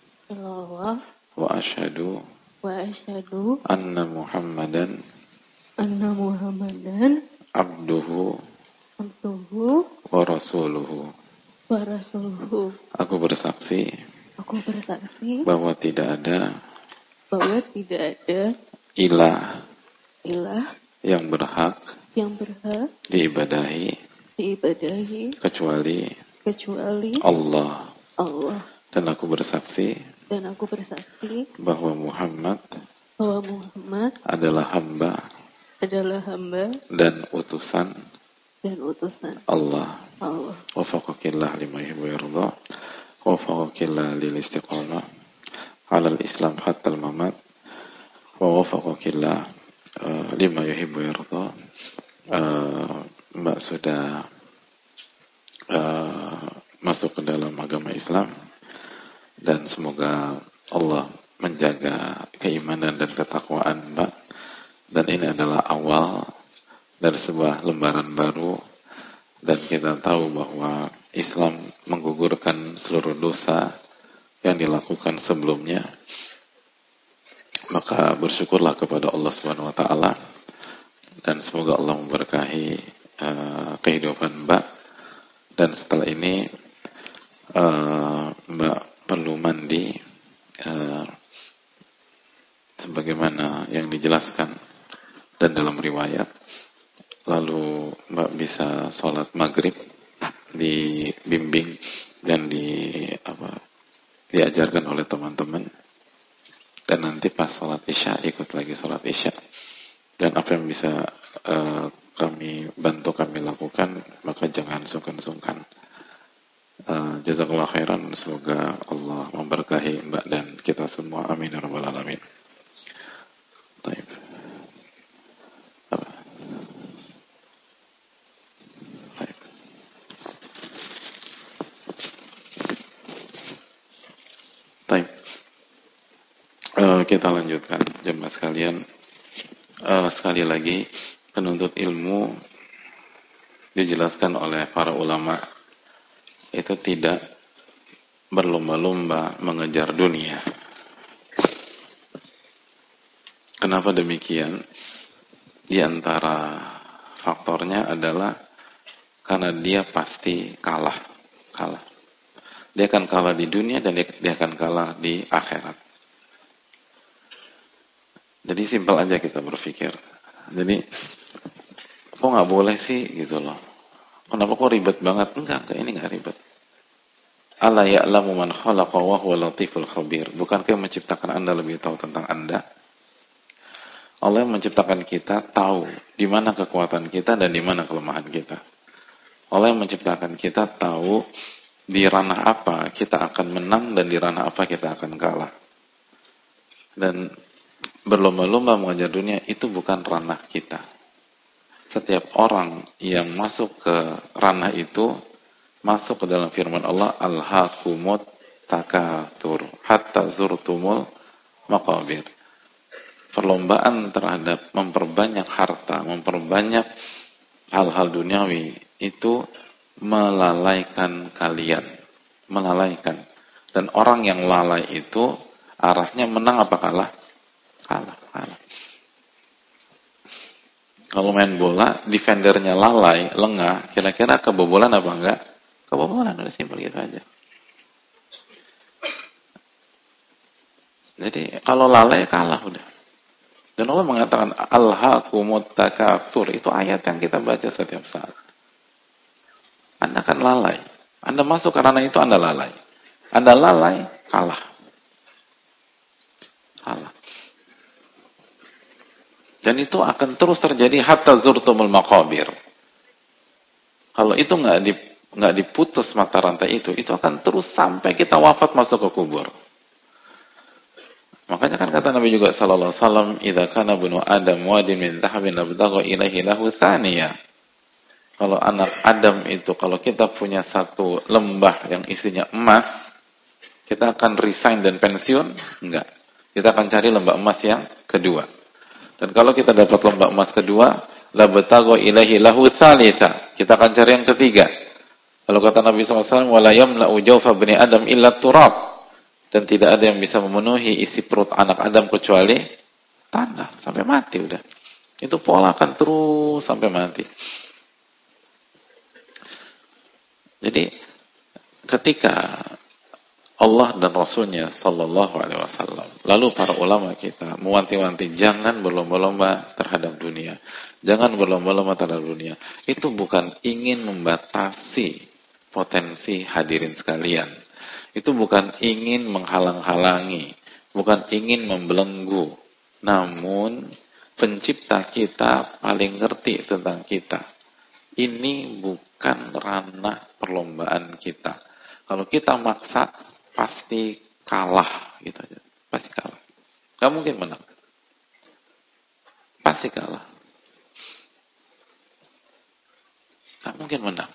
wa asyhadu anna Muhammadan abduhu wa rasuluhu. Aku bersaksi bahwa tidak ada ilah yang berhak diibadahi kecuali Allah. Dan aku bersaksi bahwa Muhammad adalah hamba dan utusan Allah. Wafaqakillah lima yuhibbu wa yarda. Wafaqakillah lil istiqamah ala al-islam hatta al-mamat. Wa wafaqakillah lima yuhibbu yarda. Mbak sudah masuk ke dalam agama Islam, dan semoga Allah menjaga keimanan dan ketakwaan Mbak. Dan ini adalah awal dari sebuah lembaran baru, dan kita tahu bahwa Islam menggugurkan seluruh dosa yang dilakukan sebelumnya. Maka bersyukurlah kepada Allah Subhanahu wa taala, dan semoga Allah memberkahi kehidupan Mbak. Dan setelah ini Mbak perlu mandi sebagaimana yang dijelaskan dan dalam riwayat. Lalu Mbak bisa sholat maghrib, dibimbing dan diajarkan oleh teman-teman. Dan nanti pas sholat isya ikut lagi sholat isya. Dan apa yang bisa kami lakukan, maka jangan sungkan-sungkan. Jazakallah khairan. Semoga Allah memberkahi Mbak dan kita semua. Amin ya rabbal alamin. Baik. Kita lanjutkan jemaah sekalian. Sekali lagi, penuntut ilmu dijelaskan oleh para ulama itu tidak berlomba-lomba mengejar dunia. Kenapa demikian? Di antara faktornya adalah karena dia pasti kalah. Dia akan kalah di dunia dan dia akan kalah di akhirat. Jadi simpel aja kita berpikir. Jadi kok nggak boleh sih gitu loh? Kenapa kok ribet banget? Enggak, ini nggak ribet. Ala ya'lamu man khalaqa wa huwa latiful khabir. Bukankah yang menciptakan Anda lebih tahu tentang Anda? Allah yang menciptakan kita tahu di mana kekuatan kita dan di mana kelemahan kita. Allah yang menciptakan kita tahu di ranah apa kita akan menang dan di ranah apa kita akan kalah. Dan berlomba-lomba mengejar dunia itu bukan ranah kita. Setiap orang yang masuk ke ranah itu masuk ke dalam firman Allah, alhaakumut takatsur hatta zurtumul maqabir. Perlombaan terhadap memperbanyak harta, memperbanyak hal-hal duniawi itu melalaikan kalian, melalaikan. Dan orang yang lalai itu arahnya menang apa kalah? Kalah. Kalau main bola, defendernya lalai, lengah, kira-kira kebobolan apa enggak? Kebobolan, udah simpel gitu aja. Jadi kalau lalai kalah udah. Dan Allah mengatakan alhaakumut takatsur, itu ayat yang kita baca setiap saat. Anda kan lalai. Anda masuk karena itu Anda lalai. Anda lalai, kalah. Dan itu akan terus terjadi hatta zurtumul maqabir. Kalau itu nggak diputus mata rantai itu akan terus sampai kita wafat masuk ke kubur. Makanya kan kata Nabi juga sallallahu alaihi wasallam, "Idza kana bunu Adam wadin min dhahabin labtagha ilaihi lahu thaniya." Kalau anak Adam itu, kalau kita punya satu lembah yang isinya emas, kita akan resign dan pensiun? Enggak. Kita akan cari lembah emas yang kedua. Dan kalau kita dapat lembah emas kedua, labtagha ilaihi lahu thalitha. Kita akan cari yang ketiga. Lalu kata Nabi SAW, "Wala yamla'u jawfa bani Adam illa turab." Dan tidak ada yang bisa memenuhi isi perut anak Adam kecuali tanah. Sampai mati udah. Itu pola akan terus sampai mati. Jadi ketika Allah dan Rasulnya Sallallahu Alaihi Wasallam, lalu para ulama kita mewanti-wanti jangan berlomba-lomba terhadap dunia, jangan berlomba-lomba terhadap dunia. Itu bukan ingin membatasi potensi hadirin sekalian. Itu bukan ingin menghalang-halangi, bukan ingin membelenggu. Namun pencipta kita paling ngerti tentang kita. Ini bukan ranah perlombaan kita. Kalau kita maksa pasti kalah gitu aja. Pasti kalah. Gak mungkin menang. pasti kalah. Nggak mungkin menang.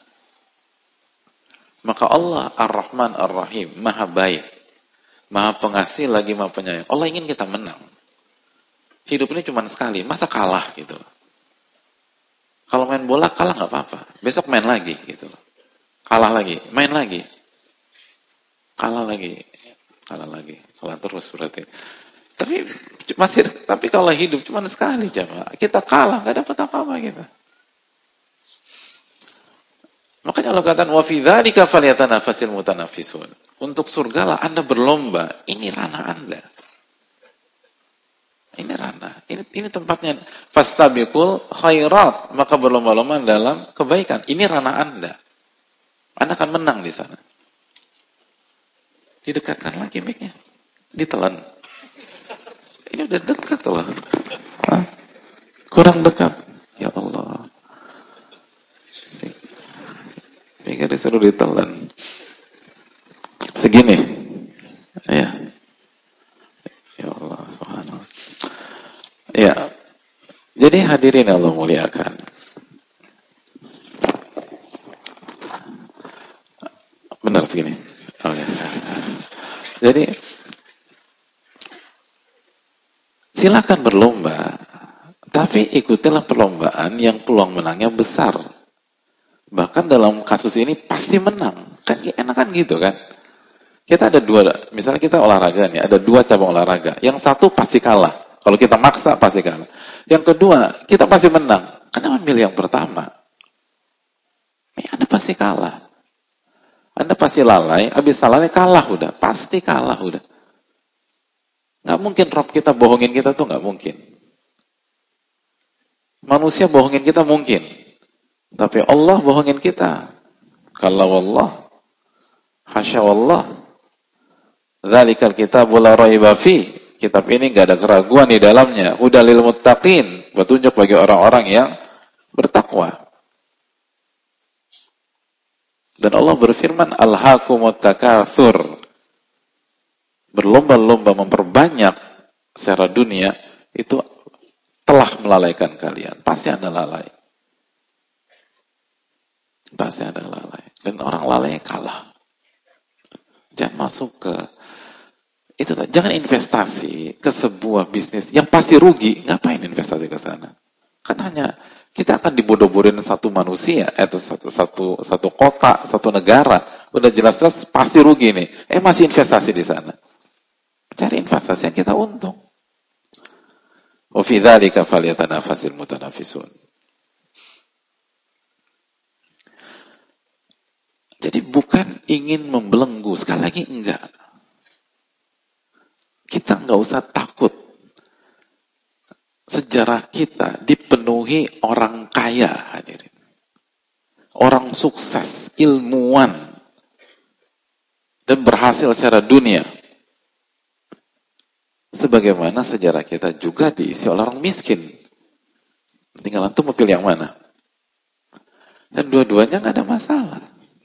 Maka Allah Ar-Rahman Ar-Rahim, Maha baik, Maha pengasih lagi Maha penyayang. Allah ingin kita menang. Hidup ini cuma sekali, masa kalah gitu loh. Kalau main bola kalah nggak apa-apa, besok main lagi gitu loh. Kalah lagi, main lagi. Kalah lagi, kalah lagi. Kalah terus berarti. Tapi kalau hidup cuma sekali jemaah, kita kalah, nggak dapat apa-apa kita. Makanya Allah katakan wa fi dzalika falyatanafasil mutanafisun. Untuk surga lah Anda berlomba, ini ranah Anda. Ini ranah, ini tempatnya. Fastabiqul khairat, maka berlomba-lomba dalam kebaikan. Ini ranah Anda. Anda akan menang di sana. Didekatkan lagi mic-nya. Ditelan. Ini udah dekat loh. Hah? Kurang dekat. Ya Allah. Mic-nya disuruh ditelan. Segini. Ya. Ya Allah, subhanallah. Ya. Jadi hadirin Allah muliakan. Benar segini. Oke. Jadi silakan berlomba, tapi ikutilah perlombaan yang peluang menangnya besar. Bahkan dalam kasus ini pasti menang. Kan enak kan gitu kan? Kita ada dua, misalnya kita olahraga nih, ada dua cabang olahraga. Yang satu pasti kalah. Kalau kita maksa pasti kalah. Yang kedua, kita pasti menang. Kenapa milih yang pertama? Anda pasti kalah. Anda pasti lalai, habis lalai kalah udah. Pasti kalah udah. Nggak mungkin Rob kita bohongin kita tuh nggak mungkin. Manusia bohongin kita mungkin. Tapi Allah bohongin kita. Kalau Allah, hasya Allah, dzalikal kitabul la raiba fi. Kitab ini nggak ada keraguan di dalamnya. Hudal lil muttaqin, petunjuk bagi orang-orang yang bertakwa. Dan Allah berfirman, alhaakumut takatsur. Berlomba-lomba memperbanyak secara dunia itu telah melalaikan kalian. Pasti Anda lalai. Pasti Anda lalai. Dan orang lalai kalah. Jangan masuk ke itu, jangan investasi ke sebuah bisnis yang pasti rugi. Ngapain investasi ke sana? Kan hanya kita akan dibodoh-bodohin satu manusia, atau satu kota, satu negara. Udah jelas-jelas pasti rugi nih. Masih investasi di sana. Cari investasi yang kita untung. Wa fi dzalika falyatanafasil mutanafisun. Jadi bukan ingin membelenggu, sekali lagi enggak. Kita enggak usah takut. Sejarah kita dipenuhi orang kaya, hadirin. Orang sukses, ilmuwan, dan berhasil secara dunia. Sebagaimana sejarah kita juga diisi oleh orang miskin. Tinggal antum mau pilih yang mana. Dan dua-duanya nggak ada masalah.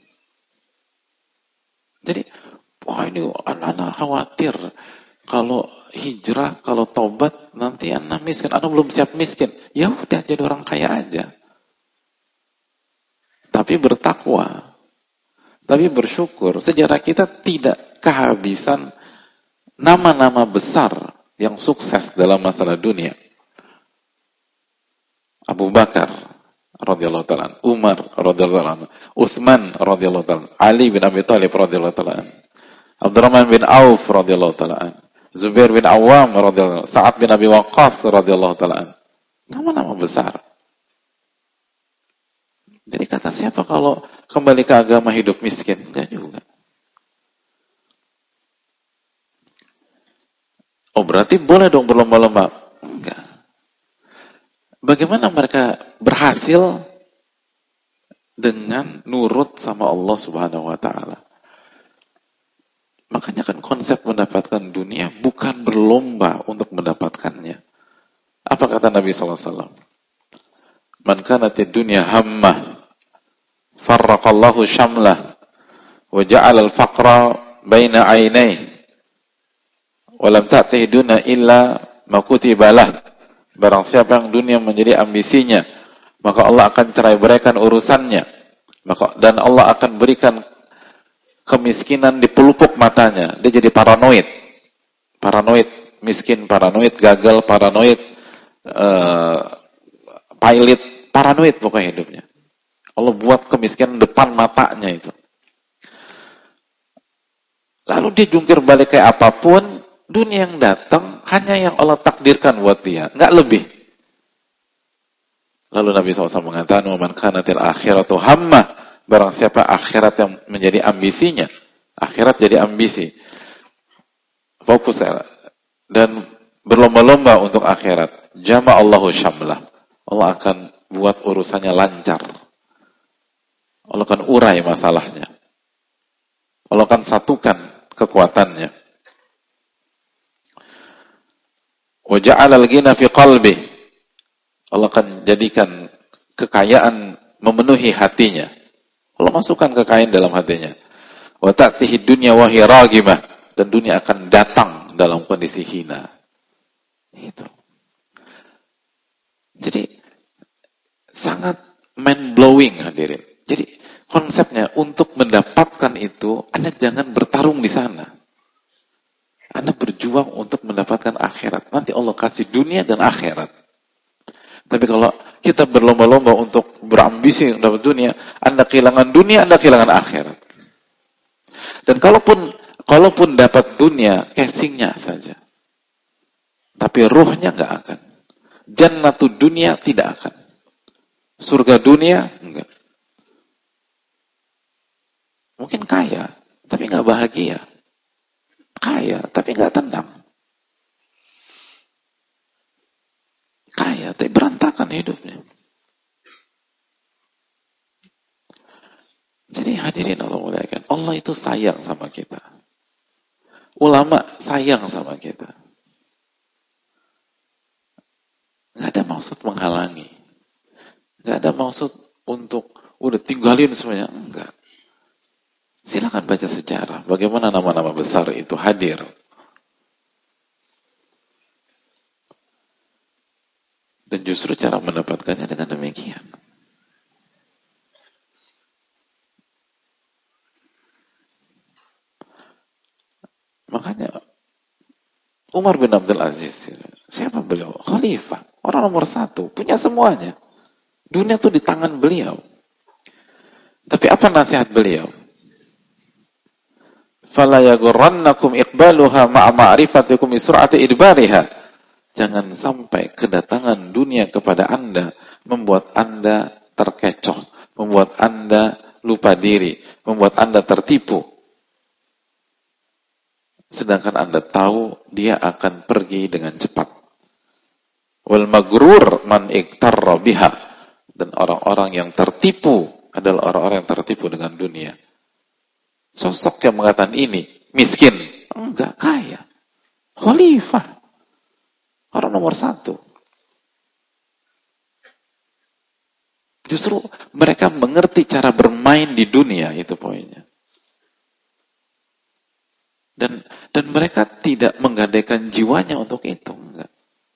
Jadi, wah ini anak-anak khawatir. Kalau hijrah, kalau tobat, nanti anak miskin. Anak belum siap miskin. Ya udah, jadi orang kaya aja. Tapi bertakwa. Tapi bersyukur. Sejarah kita tidak kehabisan nama-nama besar yang sukses dalam masalah dunia. Abu Bakar radhiyallahu ta'ala, Umar radhiyallahu ta'ala, Utsman radhiyallahu ta'ala, Ali bin Abi Thalib radhiyallahu ta'ala, Abdurrahman bin Auf radhiyallahu ta'ala, Zubair bin Awam radhiyallahu, Sa'ad bin Abi Waqqas radhiyallahu ta'ala. Nama-nama besar. Jadi kata siapa kalau kembali ke agama hidup miskin? Enggak juga. Oh berarti boleh dong berlomba-lomba? Enggak. Bagaimana mereka berhasil dengan nurut sama Allah Subhanahu wa ta'ala? Makanya kan konsep mendapatkan dunia bukan berlomba untuk mendapatkannya. Apa kata Nabi SAW? Man kanatid dunya hammah farraqallahu syamlah wa ja'ala al-faqra baina aynayhi wa lam ta'tihi duna illa ma kutiba lah. Barang siapa yang dunia menjadi ambisinya, maka Allah akan cerai-beraikan urusannya. Dan Allah akan berikan kemiskinan di pelupuk matanya. Dia jadi paranoid. Paranoid, miskin, paranoid, gagal, paranoid, pilot, paranoid pokoknya hidupnya. Allah buat kemiskinan depan matanya itu. Lalu dia jungkir balik kayak apapun, dunia yang datang hanya yang Allah takdirkan buat dia, nggak lebih. Lalu Nabi SAW mengatakan, "Man kanatil akhiratu hammah." Barang siapa akhirat yang menjadi ambisinya, akhirat jadi ambisi. Fokus dan berlomba-lomba untuk akhirat. Jama Allahu syamlah. Allah akan buat urusannya lancar. Allah akan urai masalahnya. Allah akan satukan kekuatannya. Wa ja'ala al-ghina fi qalbi. Allah akan jadikan kekayaan memenuhi hatinya. Allah masukkan kekayaan dalam hatinya. Wa ta'tihi dunya wa hiya raghimah, dan dunia akan datang dalam kondisi hina. Itu. Jadi sangat mind blowing hadirin. Jadi konsepnya untuk mendapatkan itu, Anda jangan bertarung di sana. Anda berjuang untuk mendapatkan akhirat. Nanti Allah kasih dunia dan akhirat. Tapi kalau kita berlomba-lomba untuk berambisi dapat dunia, Anda kehilangan dunia, Anda kehilangan akhirat. Dan kalaupun dapat dunia, casingnya saja. Tapi ruhnya nggak akan. Jannatud dunia tidak akan. Surga dunia enggak. Mungkin kaya, tapi nggak bahagia. Kaya, tapi nggak tenang. Kaya, tapi berantakan hidupnya. Jadi hadirin Allah muliakan, Allah itu sayang sama kita. Ulama sayang sama kita. Nggak ada maksud menghalangi. Nggak ada maksud untuk udah tinggalin semuanya. Enggak. Silakan baca sejarah. Bagaimana nama-nama besar itu hadir. Dan justru cara mendapatkannya dengan demikian. Makanya Umar bin Abdul Aziz, siapa beliau? Khalifah, orang nomor 1, punya semuanya. Dunia tuh di tangan beliau. Tapi apa nasihat beliau? Fala yaghurrannakum iqbaluha ma'a ma'rifatikum bi sur'ati idbariha. Jangan sampai kedatangan dunia kepada Anda membuat Anda terkecoh, membuat Anda lupa diri, membuat Anda tertipu. Sedangkan Anda tahu dia akan pergi dengan cepat. Wal magrur man iktarra biha. Dan orang-orang yang tertipu adalah orang-orang yang tertipu dengan dunia. Sosok yang mengatakan ini miskin, enggak, kaya. Khalifah. Orang nomor 1. Justru mereka mengerti cara bermain di dunia, itu poinnya. Dan mereka tidak menggadaikan jiwanya untuk itu, enggak.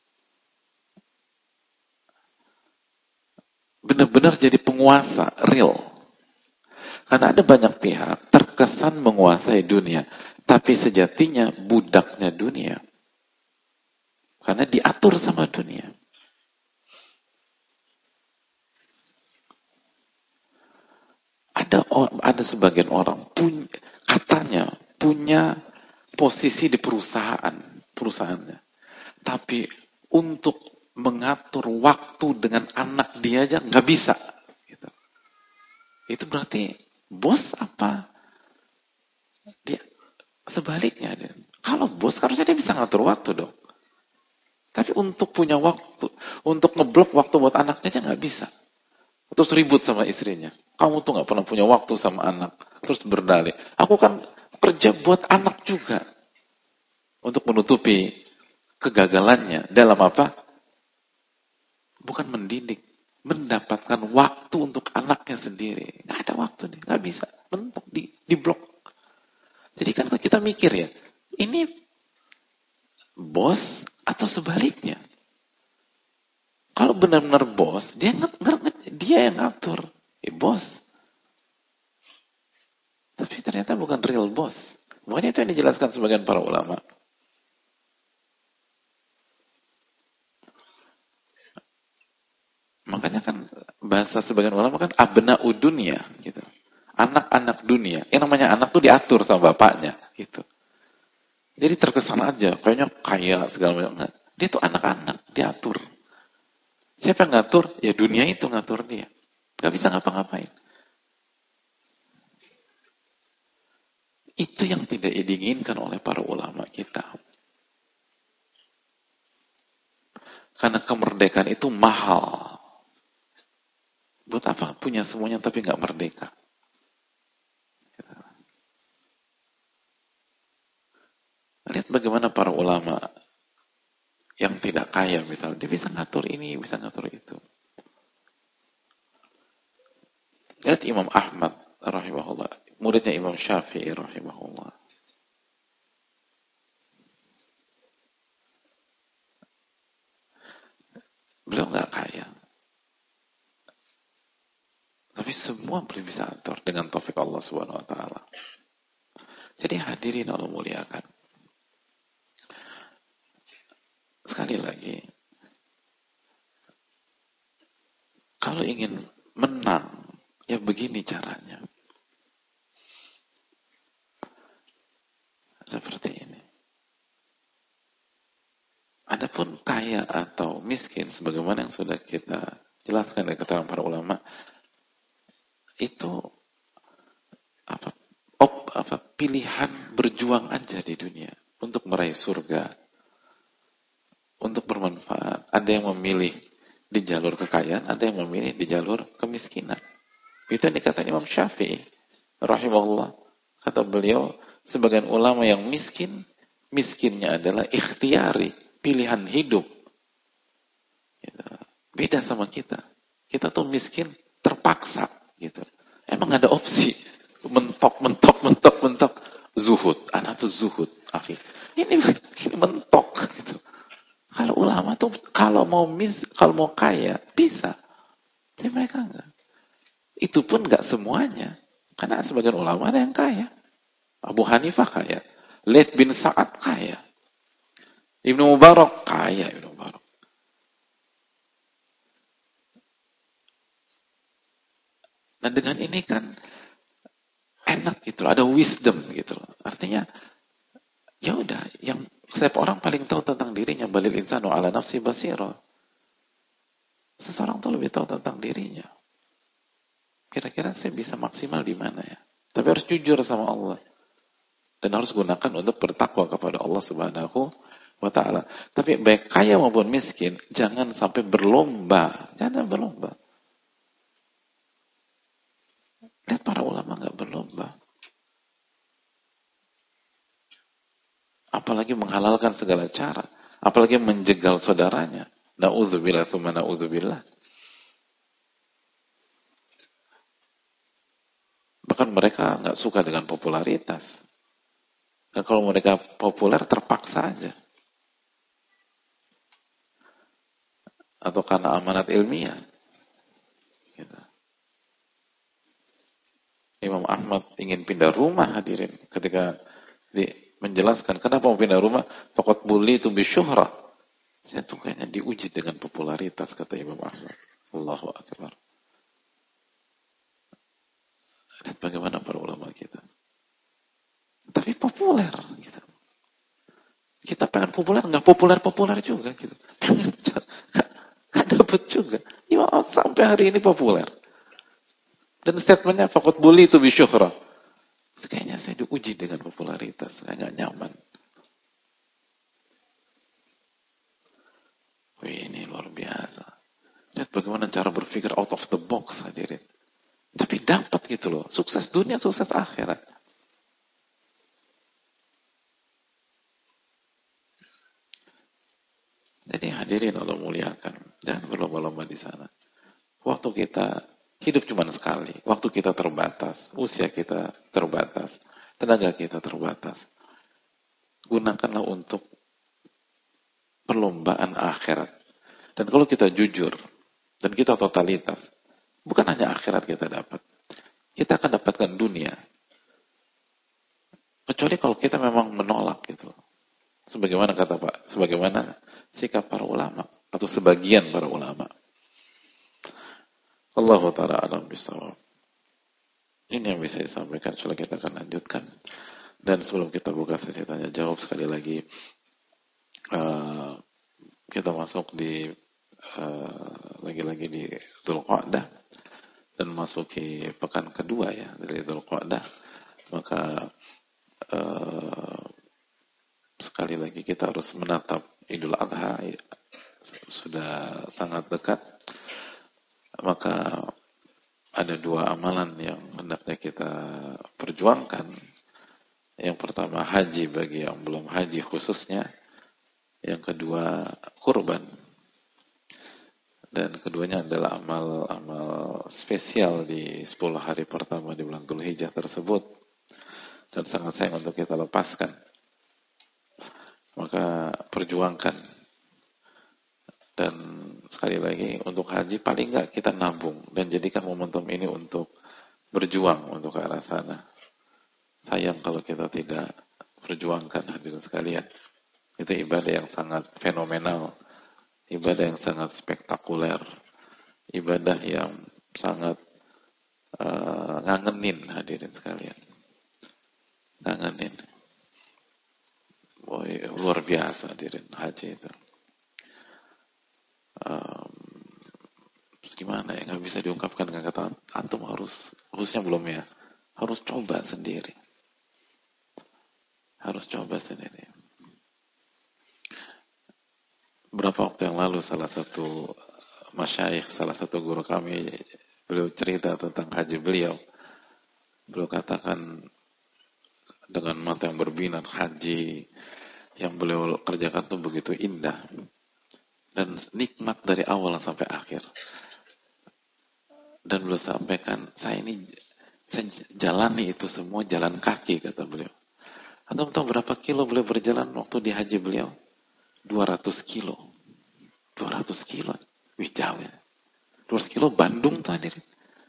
Benar-benar jadi penguasa real. Karena ada banyak pihak terkesan menguasai dunia, tapi sejatinya budaknya dunia. Karena diatur sama dunia. Ada sebagian orang katanya punya posisi di perusahaannya. Tapi untuk mengatur waktu dengan anak dia aja nggak bisa. Gitu. Itu berarti bos apa? Dia sebaliknya. Kalau bos harusnya dia bisa ngatur waktu dong. Tapi untuk punya waktu, untuk ngeblok waktu buat anaknya aja nggak bisa. Terus ribut sama istrinya. Kamu tuh nggak pernah punya waktu sama anak. Terus berdalih. Aku kan kerja buat anak juga. Untuk menutupi kegagalannya. Dalam apa? Bukan mendidik. Mendapatkan waktu untuk anaknya sendiri. Nggak ada waktu nih. Nggak bisa. Mentok, di blok. Jadi kan kalau kita mikir ya. Ini bos atau sebaliknya? benar-benar bos, dia yang ngatur. Bos. Tapi ternyata bukan real bos. Makanya itu yang dijelaskan sebagian para ulama. Makanya kan bahasa sebagian ulama kan abna'ud dunya gitu. Anak-anak dunia. Yang namanya anak tuh diatur sama bapaknya gitu. Jadi terkesan aja kayaknya kaya segala macam. Enggak. Dia tuh anak-anak, diatur. Siapa yang ngatur? Ya dunia itu ngatur dia. Gak bisa ngapa-ngapain. Itu yang tidak diinginkan oleh para ulama kita. Karena kemerdekaan itu mahal. Buat apa punya semuanya tapi nggak merdeka? Lihat bagaimana para ulama yang tidak kaya misalnya, dia bisa ngatur ini, bisa ngatur itu. Lihat Imam Ahmad rahimahullah, muridnya Imam Syafi'i rahimahullah. Beliau nggak kaya, tapi semua beliau bisa atur dengan taufik Allah Subhanahu Wa Taala. Jadi hadirin Allah muliakan. Sekali lagi, kalau ingin menang, ya begini caranya. Seperti ini. Adapun kaya atau miskin, sebagaimana yang sudah kita jelaskan dari keterangan para ulama, itu pilihan berjuang aja di dunia untuk meraih surga, untuk bermanfaat. Ada yang memilih di jalur kekayaan, ada yang memilih di jalur kemiskinan. Itu yang dikatakan Imam Syafi'i rahimahullah. Kata beliau, sebagian ulama yang miskin, miskinnya adalah ikhtiari, pilihan hidup. Beda sama kita. Kita tuh miskin terpaksa gitu. Emang ada opsi mentok zuhud. Anak tuh zuhud, akhi. Ini mentok gitu. Kalau ulama tuh kalau mau kaya bisa. Tapi mereka enggak. Itu pun enggak semuanya. Karena sebagian ulama ada yang kaya. Abu Hanifah kaya. Laits bin Sa'ad kaya. Ibnu Mubarak kaya. Ibnu Mubarak. Nah dengan ini kan enak gitu, ada wisdom gitu. Artinya ya udah, yang setiap orang paling tahu tentang dirinya, balil insanu ala nafsi basira. Seseorang tuh lebih tahu tentang dirinya. Kira-kira saya bisa maksimal di mana ya? Tapi harus jujur sama Allah. Dan harus gunakan untuk bertakwa kepada Allah Subhanahu wa Ta'ala. Tapi baik kaya maupun miskin, jangan sampai berlomba. Jangan berlomba. Lihat para ulama nggak berlomba. Apalagi menghalalkan segala cara. Apalagi menjegal saudaranya. Na'udzubillah tsumma na'udzubillah. Bahkan mereka nggak suka dengan popularitas. Dan kalau mereka populer terpaksa aja. Atau karena amanat ilmiah. Gitu. Imam Ahmad ingin pindah rumah hadirin. Ketika menjelaskan kenapa mau pindah rumah. Faqad bulitu bisyuhrah. Saya tuh kayaknya diuji dengan popularitas, kata Imam Ahmad. Allahu Akbar. Lihat bagaimana para ulama kita. Tapi populer. Gitu. Kita pengen populer, nggak populer-populer juga. Gitu. Nggak dapet juga. Imam Ahmad sampai hari ini populer. Dan statementnya faqad bulitu bisyuhrah. Kayaknya saya diuji dengan popularitas. Saya nggak nyaman. Wih, ini luar biasa. Lihat bagaimana cara berpikir out of the box hadirin. Tapi dapat gitu loh. Sukses dunia, sukses akhirat. Jadi hadirin Allah muliakan. Jangan berlomba-lomba di sana. Waktu kita hidup cuma sekali. Waktu kita terbatas. Usia kita terbatas. Tenaga kita terbatas. Gunakanlah untuk perlombaan akhirat. Dan kalau kita jujur, Dan kita totalitas. Bukan hanya akhirat kita dapat. Kita akan dapatkan dunia. Kecuali kalau kita memang menolak gitu. Sebagaimana kata Pak, sebagaimana sikap para ulama atau sebagian para ulama. Allahu taala alam bisawab. Ini yang bisa disampaikan, insya Allah kita akan lanjutkan. Dan sebelum kita buka sesi tanya jawab, sekali lagi kita masuk di lagi-lagi di Dzulqa'dah dan masuki pekan kedua ya dari Dzulqa'dah. Maka sekali lagi kita harus menatap Idul Adha, sudah sangat dekat. Maka ada dua amalan yang hendaknya kita perjuangkan. Yang pertama haji bagi yang belum haji khususnya. Yang kedua kurban. Dan keduanya adalah amal-amal spesial di 10 hari pertama di bulan Dzulhijjah tersebut. Dan sangat sayang untuk kita lepaskan. Maka perjuangkan. Dan sekali lagi untuk haji paling enggak kita nabung dan jadikan momentum ini untuk berjuang untuk ke arah sana. Sayang kalau kita tidak perjuangkan, hadirin sekalian. Itu ibadah yang sangat fenomenal, ibadah yang sangat spektakuler, ibadah yang sangat ngangenin, hadirin sekalian. Ngangenin. Boy, luar biasa hadirin haji itu. Gimana ya, nggak bisa diungkapkan dengan kata antum harusnya belum ya, harus coba sendiri, Berapa waktu yang lalu salah satu masyayikh, salah satu guru kami, beliau cerita tentang haji beliau katakan dengan mata yang berbinar, haji yang beliau kerjakan itu begitu indah dan nikmat dari awal sampai akhir. Dan beliau sampaikan, saya jalani itu semua jalan kaki, kata beliau. Anda tahu berapa kilo beliau berjalan waktu di haji beliau? 200 kilo. 200 kilo. Wih, jauh ya. 200 kilo Bandung tuh hadirin.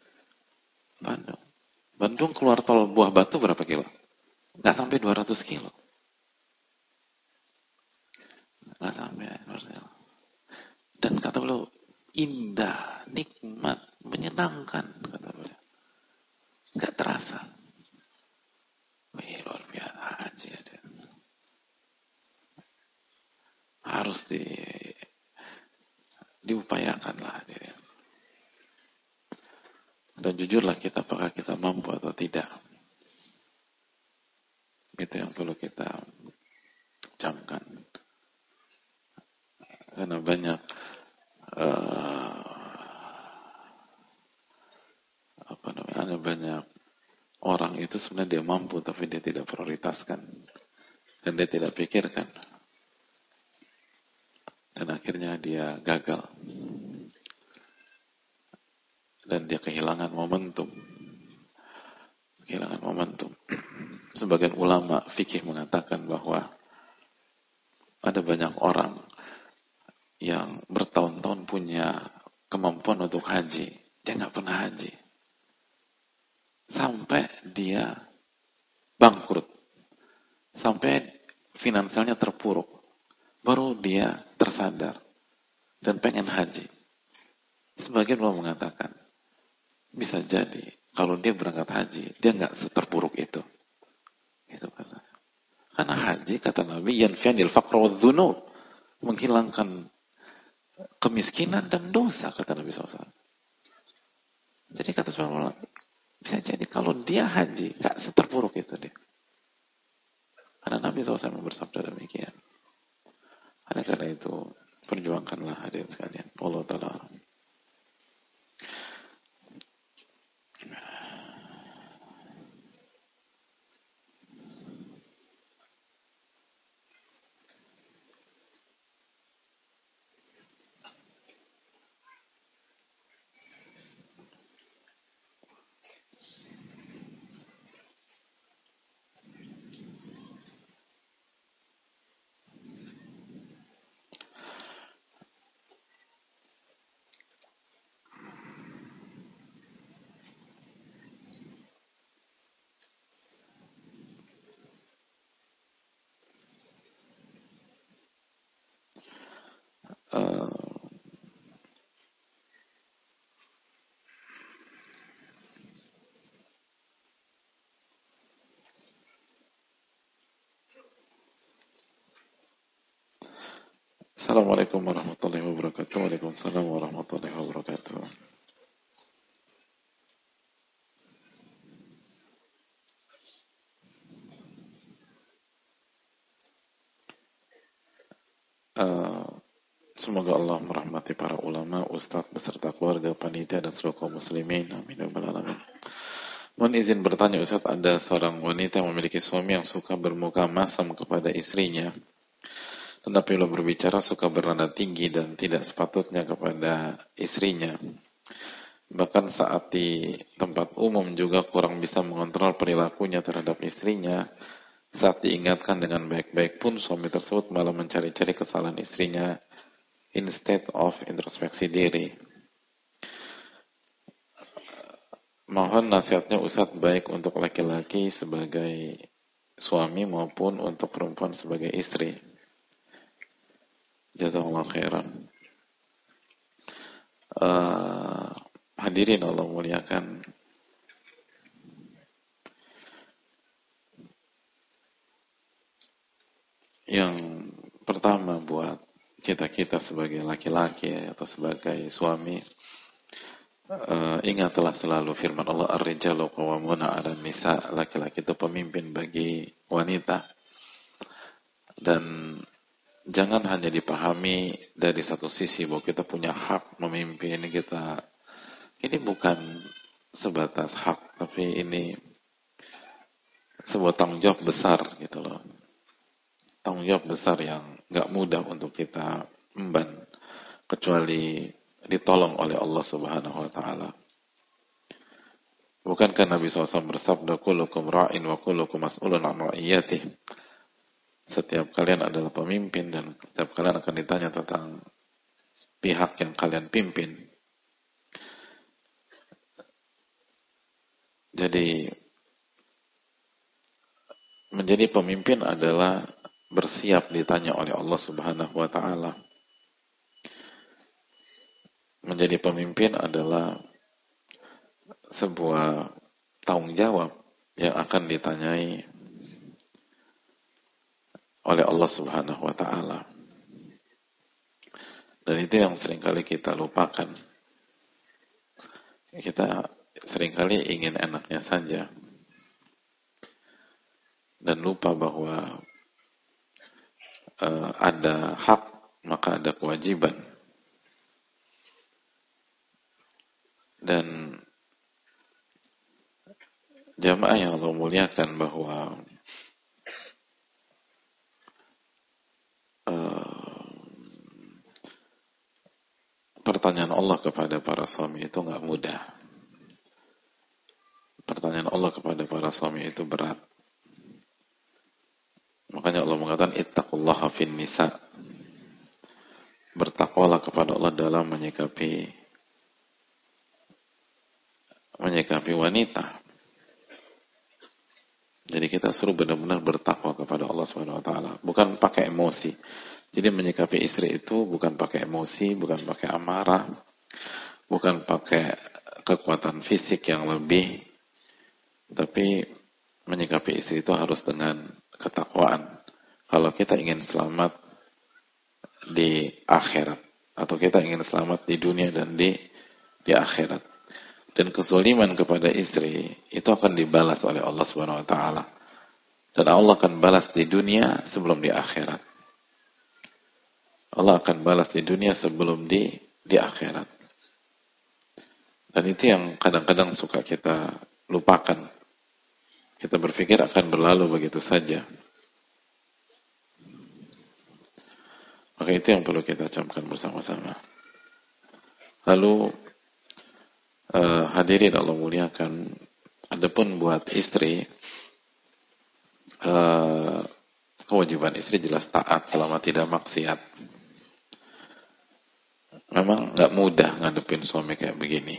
Bandung keluar tol Buah Batu berapa kilo? Nggak sampai 200 kilo. Nggak sampai 200 kilo. Dan kata beliau, indah, nikmat, menyenangkan, kata beliau. Nggak terasa. Wih, luar biasa haji ya. Harus diupayakan lah. Dan jujurlah kita, apakah kita mampu atau tidak. Itu yang perlu kita camkan. Karena banyak banyak orang itu sebenarnya dia mampu tapi dia tidak prioritaskan dan dia tidak pikirkan dan akhirnya dia gagal dan dia kehilangan momentum. Sebagian ulama fikih mengatakan bahwa ada banyak orang yang bertahun-tahun punya kemampuan untuk haji, dia nggak pernah haji sampai dia bangkrut, sampai finansialnya terpuruk, baru dia tersadar dan pengen haji. Sebagian ulama mengatakan bisa jadi kalau dia berangkat haji dia nggak seterpuruk itu kata. Karena haji kata Nabi yanfi'anil faqra wadh-dhunub, menghilangkan kemiskinan dan dosa, kata Nabi SAW. Jadi kata sebagian ulama bisa jadi kalau dia haji gak seterpuruk itu dia. Karena Nabi SAW bersabda demikian. Karena itu perjuangkanlah hadirin sekalian. Wallahu ta'ala. Assalamualaikum warahmatullahi wabarakatuh. Waalaikumsalam warahmatullahi wabarakatuh. Eh, Semoga Allah merahmati para ulama, ustadz beserta keluarga, panitia dan seluruh kaum muslimin. Amin ya rabbal alamin. Mohon izin bertanya Ustadz, ada seorang wanita yang memiliki suami yang suka bermuka masam kepada istrinya, dan apabila berbicara suka bernada tinggi dan tidak sepatutnya kepada istrinya. Bahkan saat di tempat umum juga kurang bisa mengontrol perilakunya terhadap istrinya. Saat diingatkan dengan baik-baik pun suami tersebut malah mencari-cari kesalahan istrinya instead of introspeksi diri. Mohon nasihatnya Ustadz, baik untuk laki-laki sebagai suami maupun untuk perempuan sebagai istri. Jazakallahu khairan. Hadirin Allah muliakan. Yang pertama buat kita sebagai laki-laki atau sebagai suami, ingatlah selalu firman Allah, ar-rijalu qawwamuna 'alan nisa, laki-laki itu pemimpin bagi wanita. Dan jangan hanya dipahami dari satu sisi bahwa kita punya hak memimpin kita. Ini bukan sebatas hak, tapi ini sebuah tanggung jawab besar gitu loh. Tanggung jawab besar yang gak mudah untuk kita emban kecuali ditolong oleh Allah Subhanahu wa taala. Bukankah Nabi SAW bersabda, kullukum ra'in wa kullukum mas'ulun an ra'iyatih. Setiap kalian adalah pemimpin dan setiap kalian akan ditanya tentang pihak yang kalian pimpin. Jadi menjadi pemimpin adalah bersiap ditanya oleh Allah Subhanahu wa taala. Menjadi pemimpin adalah sebuah tanggung jawab yang akan ditanyai oleh Allah Subhanahu wa taala. Dan itu yang seringkali kita lupakan. Kita seringkali ingin enaknya saja dan lupa bahwa ada hak maka ada kewajiban. Dan jamaah yang Allah muliakan, bahwa pertanyaan Allah kepada para suami itu nggak mudah. Pertanyaan Allah kepada para suami itu berat. Makanya Allah mengatakan ittaqullaha fin nisa. Bertakwalah kepada Allah dalam menyikapi wanita. Jadi kita suruh benar-benar bertakwa kepada Allah Subhanahu wa taala, bukan pakai emosi. Jadi menyikapi istri itu bukan pakai emosi, bukan pakai amarah, bukan pakai kekuatan fisik yang lebih, tapi menyikapi istri itu harus dengan ketakwaan. Kalau kita ingin selamat di akhirat, atau kita ingin selamat di dunia dan di akhirat. Dan kezaliman kepada istri itu akan dibalas oleh Allah Subhanahu wa taala. Dan Allah akan balas di dunia sebelum di akhirat. Allah akan balas di dunia sebelum di akhirat. Dan itu yang kadang-kadang suka kita lupakan. Kita berpikir akan berlalu begitu saja. Maka itu yang perlu kita camkan bersama-sama. Lalu hadirin Allah muliakan, adapun buat istri, kewajiban istri jelas taat selama tidak maksiat. Memang nggak mudah ngadepin suami kayak begini,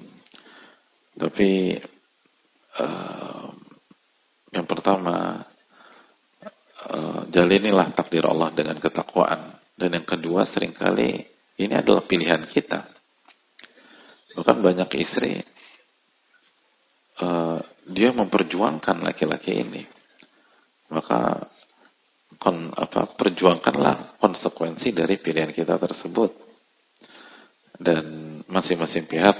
tapi yang pertama, jalinilah takdir Allah dengan ketakwaan, dan yang kedua, seringkali ini adalah pilihan kita. Bahkan banyak istri dia memperjuangkan laki-laki ini, maka perjuangkanlah konsekuensi dari pilihan kita tersebut, dan masing-masing pihak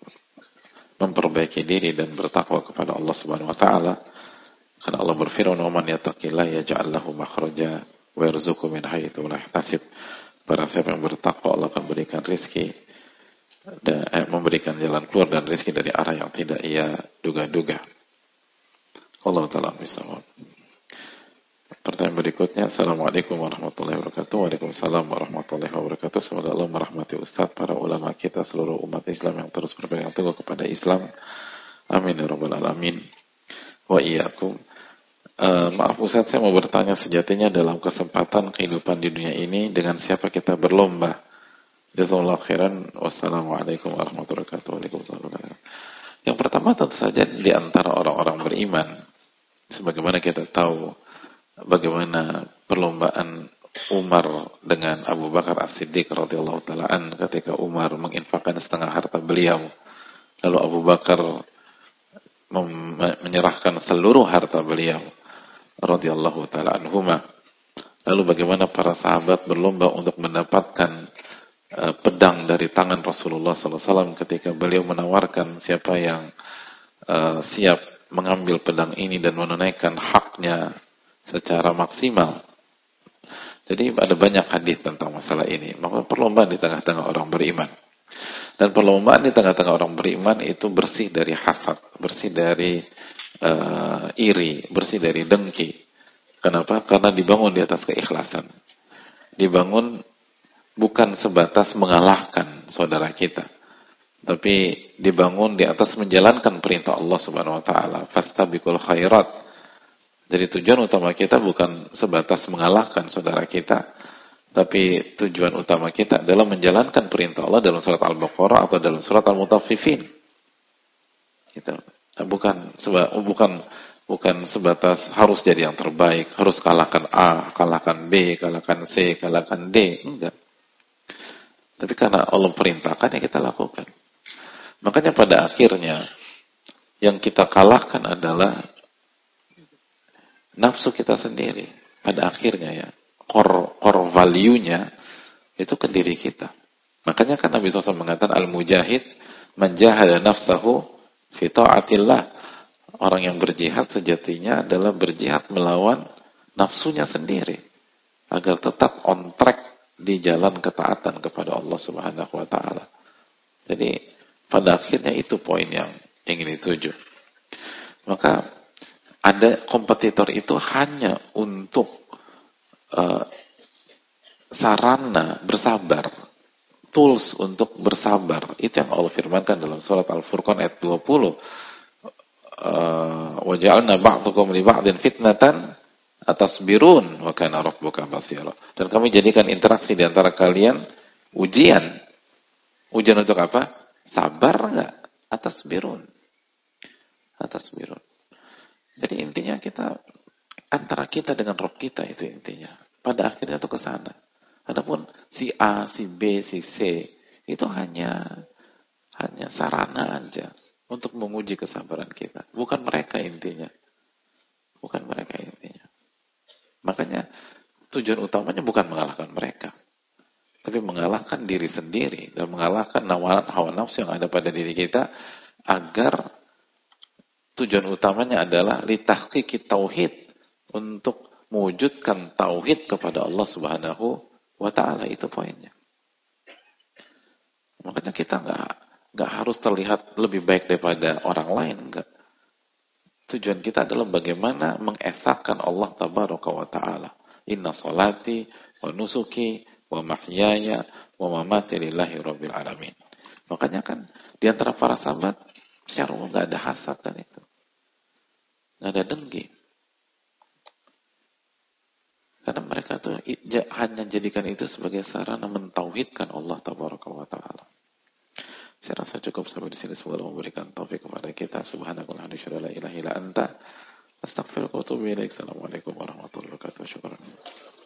memperbaiki diri dan bertakwa kepada Allah Subhanahu wa taala. Karena Allah berfirman, "Wa man yattaqillaha yaj'al lahu makhraja wa yarzuqhu min haitsu la yahtasib." Barang siapa yang bertakwa, Allah akan berikan rezeki dan memberikan jalan keluar dan rezeki dari arah yang tidak ia duga-duga. Allah taala bisawab. Pertanyaan berikutnya, Assalamualaikum warahmatullahi wabarakatuh. Waalaikumsalam warahmatullahi wabarakatuh. Semoga Allah merahmati Ustadz, para ulama kita, seluruh umat Islam yang terus berpegang teguh kepada Islam. Amin ya rabbal alamin. Wa iyyakum. Maaf Ustadz, saya mau bertanya, sejatinya dalam kesempatan kehidupan di dunia ini dengan siapa kita berlomba? Jazakallahu khairan. Wassalamualaikum warahmatullahi wabarakatuh. Waalaikumsalam. Yang pertama tentu saja di antara orang-orang beriman. Sebagaimana kita tahu bagaimana perlombaan Umar dengan Abu Bakar As-Siddiq radhiyallahu taala an, ketika Umar menginfakkan setengah harta beliau, lalu Abu Bakar menyerahkan seluruh harta beliau radhiyallahu taala anhuma. Lalu bagaimana para sahabat berlomba untuk mendapatkan pedang dari tangan Rasulullah SAW ketika beliau menawarkan siapa yang siap mengambil pedang ini dan menunaikan haknya secara maksimal. Jadi ada banyak hadis tentang masalah ini. Maka perlombaan di tengah-tengah orang beriman. Dan perlombaan di tengah-tengah orang beriman itu bersih dari hasad, bersih dari iri, bersih dari dengki. Kenapa? Karena dibangun di atas keikhlasan. Dibangun bukan sebatas mengalahkan saudara kita, tapi dibangun di atas menjalankan perintah Allah Subhanahu wa taala, fastabiqul khairat. Jadi tujuan utama kita bukan sebatas mengalahkan saudara kita, tapi tujuan utama kita adalah menjalankan perintah Allah dalam surat Al-Baqarah atau dalam surat Al-Mutaffifin. Itu bukan sebatas harus jadi yang terbaik, harus kalahkan A, kalahkan B, kalahkan C, kalahkan D, enggak. Tapi karena Allah perintahkan, ya kita lakukan. Makanya pada akhirnya yang kita kalahkan adalah nafsu kita sendiri. Pada akhirnya ya, core value-nya itu ke diri kita. Makanya kan Nabi SAW mengatakan, al-mujahid man jahada nafsahu fi ta'atillah. Orang yang berjihad sejatinya adalah berjihad melawan nafsunya sendiri agar tetap on track di jalan ketaatan kepada Allah Subhanahu wa taala. Jadi pada akhirnya itu poin yang ingin dituju. Maka ada kompetitor itu hanya untuk sarana bersabar, tools untuk bersabar. Itu yang Allah firmankan dalam surat Al-Furqan ayat 20. Wa ja'alna ba'dakum li ba'din fitnatan atasbirun wa kana rabbuka basira. Dan kami jadikan interaksi di antara kalian ujian. Ujian untuk apa? Sabar enggak? Atasbirun. Jadi intinya kita antara kita dengan Rabb kita, itu intinya. Pada akhirnya itu ke sana. Adapun si A, si B, si C itu hanya sarana aja untuk menguji kesabaran kita. Bukan mereka intinya. Makanya tujuan utamanya bukan mengalahkan mereka, tapi mengalahkan diri sendiri dan mengalahkan hawa nafsu yang ada pada diri kita, agar tujuan utamanya adalah litahqiqit tauhid, untuk mewujudkan tauhid kepada Allah Subhanahu wa taala. Itu poinnya. Makanya kita enggak harus terlihat lebih baik daripada orang lain, enggak. Tujuan kita adalah bagaimana mengesahkan Allah Tabaraka wa ta'ala. Inna salati wa nusuki wa mahyaya wa mamati lillahi rabbil alamin. Makanya kan di antara para sahabat secara umum enggak ada hasad kan itu. Enggak ada dengki. Karena mereka tuh hanya jadikan itu sebagai sarana mentauhidkan Allah Tabaraka wa ta'ala. Saya rasa cukup sampai di sini. Semoga Allah memberikan taufik kepada kita. Subhanakallahumma wa bihamdika la ilaha illa anta astaghfiruka wa atubu ilaik. Assalamualaikum warahmatullahi wabarakatuh. Syukran.